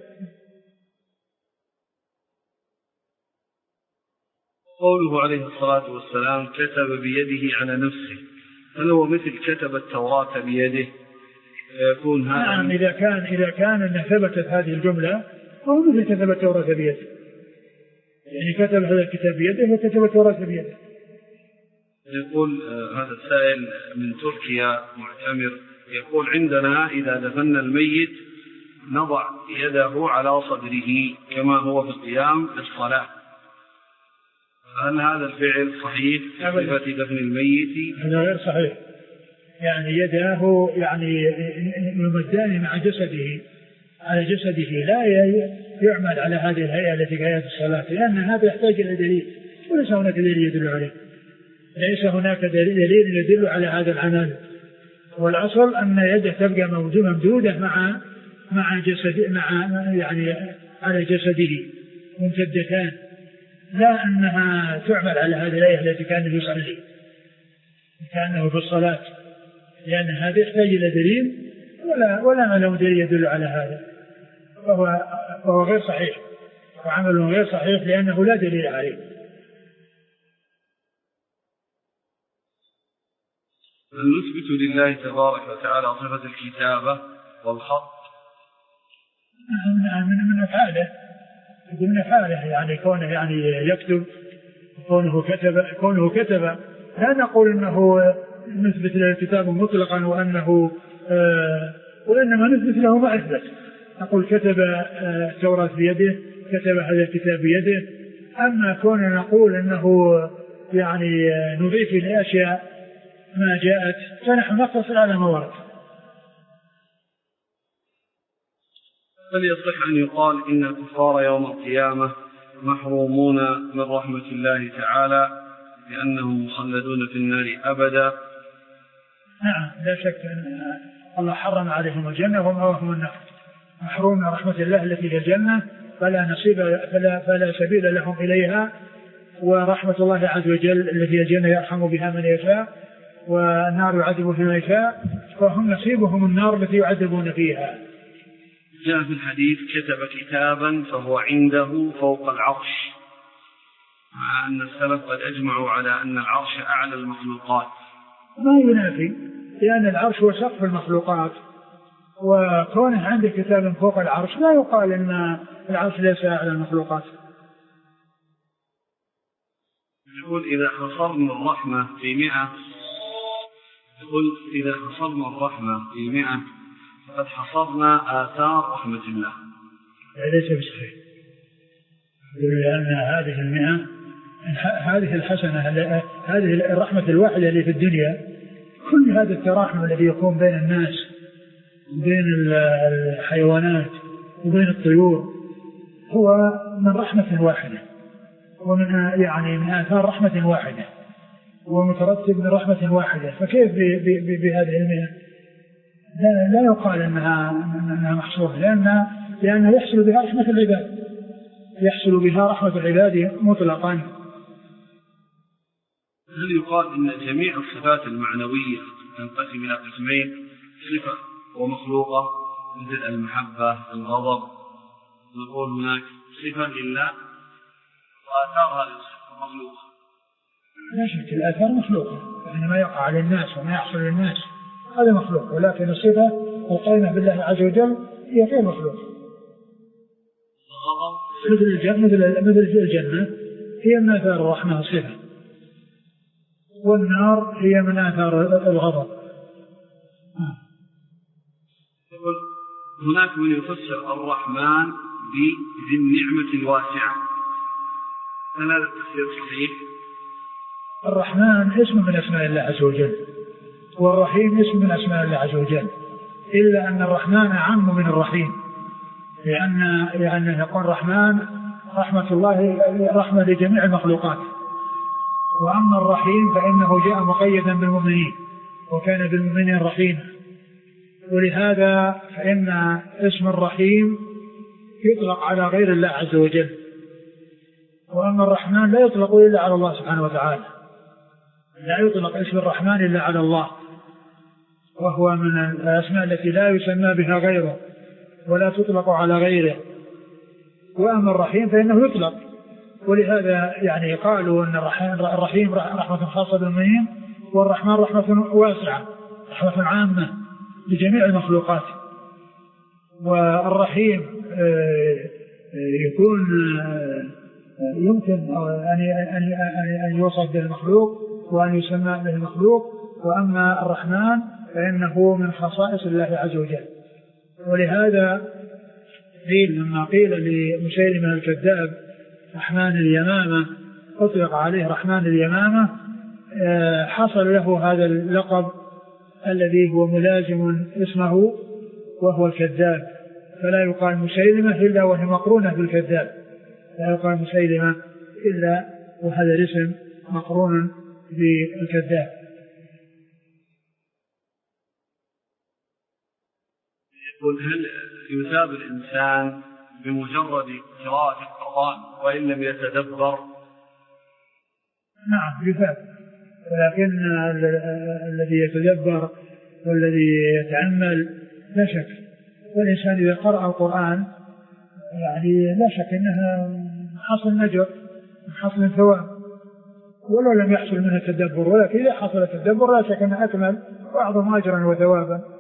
قوله عليه الصلاة والسلام كتب بيده على نفسه، هل هو مثل كتب التوراة بيده؟ يكون هذا نعم، إذا كان إذا كان أن ثبتت هذه الجملة هو مثل كتب التوراة بيده، يعني كتب هذا الكتاب بيده وكتب التوراة بيده. يقول آه هذا السائل من تركيا معتمر، يقول عندنا إذا دفن الميت نضع يده على صدره كما هو في القيام للصلاة، هل هذا الفعل صحيح في صفة دفن الميت؟ هذا غير صحيح، يعني يداه يعني يمدان مع جسده على جسده، لا يعمل على هذه الهيئة التي هي الصلاة، لأن هذا يحتاج إلى دليل وليس هناك دليل يدل عليه، ليس هناك دليل يدل على هذا العمل. والأصل أن يده تبقى ممدودة مع مع جسد مع يعني على جسده ممتدتان، لا أنها تعمل على هذه الهيئة التي كان يصلي كأنه في الصلاة، لأن هذا يحتاج إلى دليل ولا ولا له دليل يدل على هذا، فهو فهو غير صحيح وعمل غير صحيح لأنه لا دليل عليه. نثبت لله تبارك وتعالى صفة الكتابة والخط من من أفعاله من أفعاله يعني كونه يعني يكتب، كونه كتب كونه كتب لا نقول أنه نثبت له الكتاب مطلقا وأنه آه وإنما نثبت له ما أثبت، نقول كتب آه التوراة بيده، كتب هذا الكتاب بيده. أما كون نقول أنه يعني آه نضيف لأشياء ما جاءت فنحن نقتصر على ما ورد. هل يصح أن يقال إن الكفار يوم القيامة محرومون من رحمة الله تعالى لأنهم مخلدون في النار أبدا؟ نعم، لا شك أن الله حرم عليهم الجنة ومأواهم النار، محروم من رحمة الله التي هي الجنة، فلا نصيب فلا, فلا سبيل لهم إليها، ورحمة الله عز وجل التي هي الجنة يرحم بها من يشاء والنار يعذب بما يشاء، فهم نصيبهم النار التي يعذبون فيها. جاء في الحديث كتب كتابا فهو عنده فوق العرش، مع أن السلف قد أجمعوا على أن العرش أعلى المخلوقات. ما ينافي، لأن العرش هو سقف المخلوقات، وكونه عنده كتاب فوق العرش لا يقال أن العرش ليس أعلى المخلوقات. يقول إذا حصرنا الرحمة في مئة يقول إذا حصرنا الرحمة في مئة فقد حصرنا آثار رحمة الله. ليس بصحيح، لأن هذه المئة هذه الحسنة هذه الرحمة الواحدة اللي في الدنيا، كل هذا التراحم الذي يكون بين الناس بين الحيوانات وبين الطيور هو من رحمة واحدة، ومن يعني من آثار رحمة واحدة ومترتب من رحمة واحدة، فكيف بهذه المئة؟ لا, لا يقال أنها, أنها محصورة، لأن لأنه يحصل بها رحمة العباد، يحصل بها رحمة العباد مطلقا. هل يقال إن جميع الصفات المعنوية تنقسم إلى قسمين، صفة ومخلوقة مثل المحبة الغضب، نقول هناك صفة لله وآثار هذه الصفة مخلوقة؟ لا شك الآثار مخلوقة، يعني ما يقع للناس وما يحصل للناس هذا مخلوق، ولكن الصفة القائمة بالله عز وجل هي غير مخلوق. مثل الجنة مثل الجنة هي من آثار الرحمة صفة، والنار هي من آثار الغضب. هناك من يفسر الرحمن بذي النعمة الواسعة، هل هذا التفسير صحيح؟ الرحمن اسم من أسماء الله عز وجل، والرحيم اسم من أسماء الله عز وجل، إلا أن الرحمن أعم من الرحيم، لأن لأنه يقول الرحمن رحمة الله رحمة لجميع المخلوقات، وأما الرحيم فإنه جاء مقيدا بالمؤمنين وكان بالمؤمنين رحيما، ولهذا فإن اسم الرحيم يطلق على غير الله عز وجل، وأما الرحمن لا يطلق إلا على الله سبحانه وتعالى، لا يطلق اسم الرحمن إلا على الله، وهو من الأسماء التي لا يسمى بها غيره، ولا تطلق على غيره. وأما الرحيم فإنه يطلق، ولهذا يعني قالوا أن الرحيم رحمة خاصة بالمؤمنين، والرحمن رحمة واسعة، رحمة عامة لجميع المخلوقات. والرحيم يكون يمكن أن يوصف به المخلوق وأن يسمى به المخلوق. وأما الرحمن فإنه من خصائص الله عز وجل. ولهذا قيل لما قيل لمسيلمة الكذاب رحمن اليمامة، أطلق عليه رحمن اليمامة، حصل له هذا اللقب الذي هو ملازم اسمه وهو الكذاب، فلا يقال مسيلمة إلا وهي مقرونة بالكذاب، لا يقال مسيلمة إلا وهذا الاسم مقرون بالكذاب. يقول هل يثاب الإنسان بمجرد قراءة القرآن وإن لم يتدبر؟ نعم يثاب، ولكن الذي يتدبر والذي يتأمل لا شك. والإنسان إذا قرأ القرآن يعني لا شك أنها حصل نجر، حصل ثواب، ولو لم يحصل منها التدبر، ولكن إذا حصل التدبر لا شك أنها أكمل وأعظم أجرا وثوابا.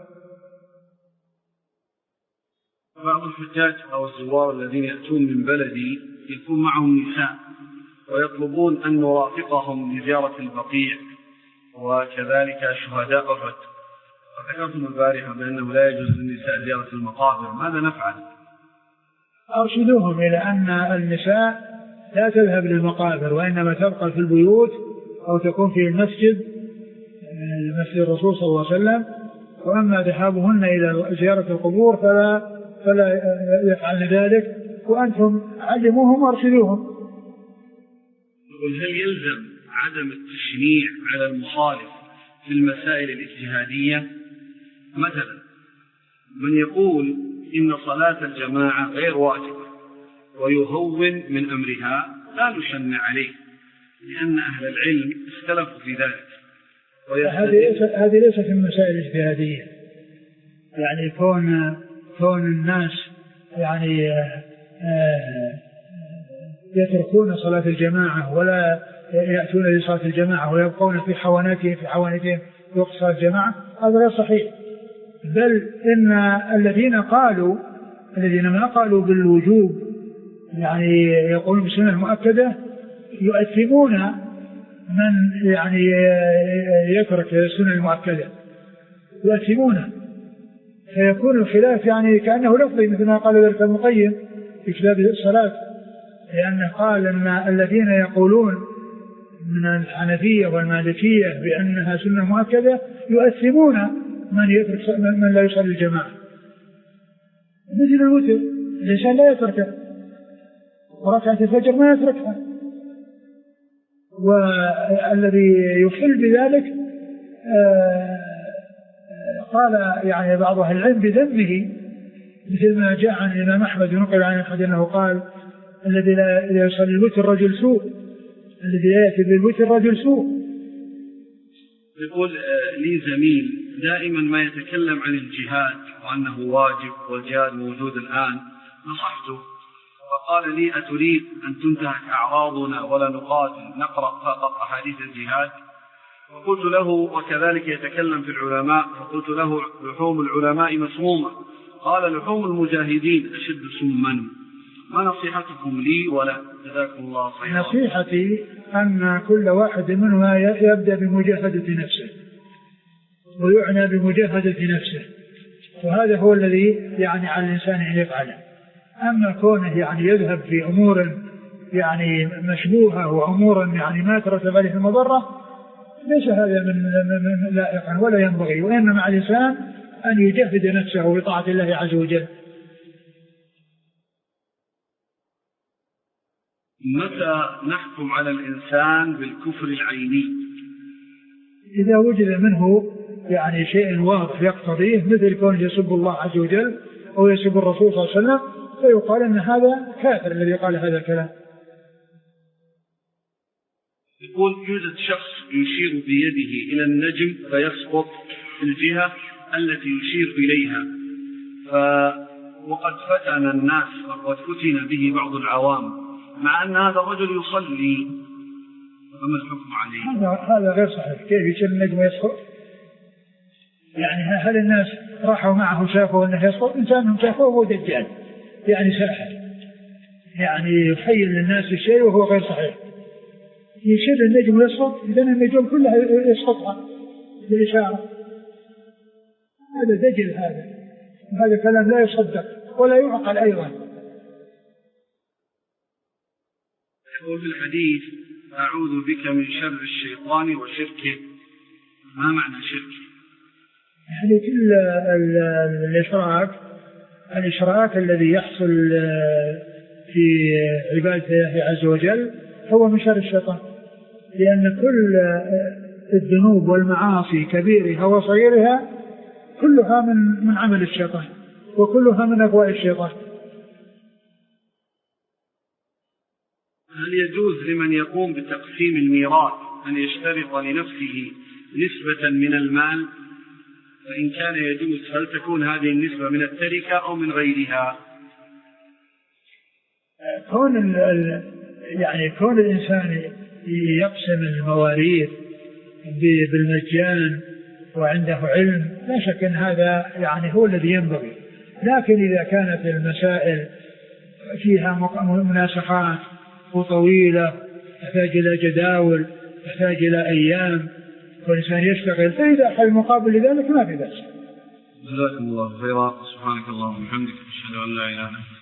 بعض الحجاج أو الزوار الذين يأتون من بلدي يكون معهم نساء ويطلبون أن نرافقهم لزيارة البقيع وكذلك شهداء أحد، وذكرتم البارحة بأنه لا يجوز للنساء زيارة المقابر، ماذا نفعل؟ أرشدوهم إلى أن النساء لا تذهب للمقابر وإنما تبقى في البيوت أو تكون في المسجد، مسجد الرسول صلى الله عليه وسلم. وأما ذهابهن إلى زيارة القبور فلا فلا يفعلن ذلك، وأنتم علموهم وارشدوهم. هل يلزم عدم التشنيع على المخالف في المسائل الاجتهادية؟ مثلا من يقول إن صلاة الجماعة غير واجبة ويهون من أمرها لا نشنع عليه، لأن أهل العلم اختلفوا في ذلك. هذه ليست في المسائل الاجتهادية، يعني كون كون الناس يعني يتركون صلاة الجماعة ولا يأتون لصلاة الجماعة ويبقون في حوانتهم في حوانتهم وقت صلاة الجماعة، هذا غير صحيح. بل إن الذين قالوا الذين ما قالوا بالوجوب يعني يقولون بالسنة المؤكدة يؤثمون من يعني يترك السنة المؤكدة، يؤثمونه، فيكون الخلاف يعني كأنه لفظي مثل ما قال ذلك ابن القيم في كتاب الصلاة، لأنه قال أن الذين يقولون من الحنفية والمالكية بأنها سنة مؤكدة يؤثمون من يترك من لا يصلي الجماعة، مثل الوتر الإنسان لا يتركه وركعة الفجر ما يتركها. والذي يخل بذلك آه قال يعني بعض أهل العلم بذنبه، مثل ما جاء عن الإمام أحمد ونقل عن أحد أنه قال الذي لا يصلي الوتر رجل سوء، الذي لا يأتي بالوتر رجل سوء. يقول لي زميل دائما ما يتكلم عن الجهاد وأنه واجب والجهاد موجود الآن، نصحته فقال لي أتريد أن تنتهك أعراضنا ولا نقاتل نقرأ فقط أحاديث الجهاد؟ فقلت له وكذلك يتكلم في العلماء، فقلت له لحوم العلماء مسمومة، قال لحوم المجاهدين أشد سما، ما نصيحتكم لي ولا؟ جزاكم الله خيرا. نصيحتي أن كل واحد منها يبدأ بمجاهدة نفسه ويعنى بمجاهدة نفسه، وهذا هو الذي يعني على الإنسان أن يفعله. أما كونه يعني يذهب في أمور يعني مشبوهة وأمور يعني ما ترتب عليه المضرة، ليس هذا من لائقا ولا ينبغي، وإنما على الإنسان أن يجهد نفسه بطاعة الله عز وجل. متى نحكم على الإنسان بالكفر العيني؟ إذا وجد منه يعني شيء واضح يقتضيه، مثل كونه يسب الله عز وجل أو يسب الرسول صلى الله عليه وسلم، فيقال أن هذا كافر الذي قال هذا الكلام. يقول يوجد شخص يشير بيده إلى النجم فيسقط في الجهة التي يشير إليها، وقد فتن الناس وقد فتن به بعض العوام مع أن هذا الرجل يصلي، فما الحكم عليه؟ هذا هذا غير صحيح. كيف يصير النجم يسقط؟ يعني هل الناس راحوا معه شافوا أنه يسقط؟ إنسان شافوه هو دجال يعني ساحر، يعني يخيل للناس الشيء وهو غير صحيح. يصير النجم يسقط إذا النجوم كلها يسقطها بالإشارة. هذا دجل، هذا هذا كلام لا يصدق ولا يعقل أيضا. يقول في الحديث أعوذ بك من شر الشيطان وشركه، ما معنى شركه؟ يعني كل الإشراك الإشراك الذي يحصل في عبادة الله عز وجل هو من شر الشيطان، لأن كل الذنوب والمعاصي كبيرها وصغيرها كلها من من عمل الشيطان وكلها من أغواء الشيطان. هل يجوز لمن يقوم بتقسيم الميراث أن يشترط لنفسه نسبة من المال؟ فإن كان يجوز هل تكون هذه النسبة من التركة أو من غيرها؟ كون يعني كون الإنسان يقسم المواريث بالمجان وعنده علم لا شك أن هذا يعني هو الذي ينبغي، لكن إذا كانت المسائل فيها مناسخات وطويلة تحتاج إلى جداول تحتاج إلى أيام والإنسان يشتغل، فإذا حل مقابل لذلك ما في بأس. جزاكم الله خيرا. سبحانك اللهم وبحمدك أشهد أن لا إله إلا أنت.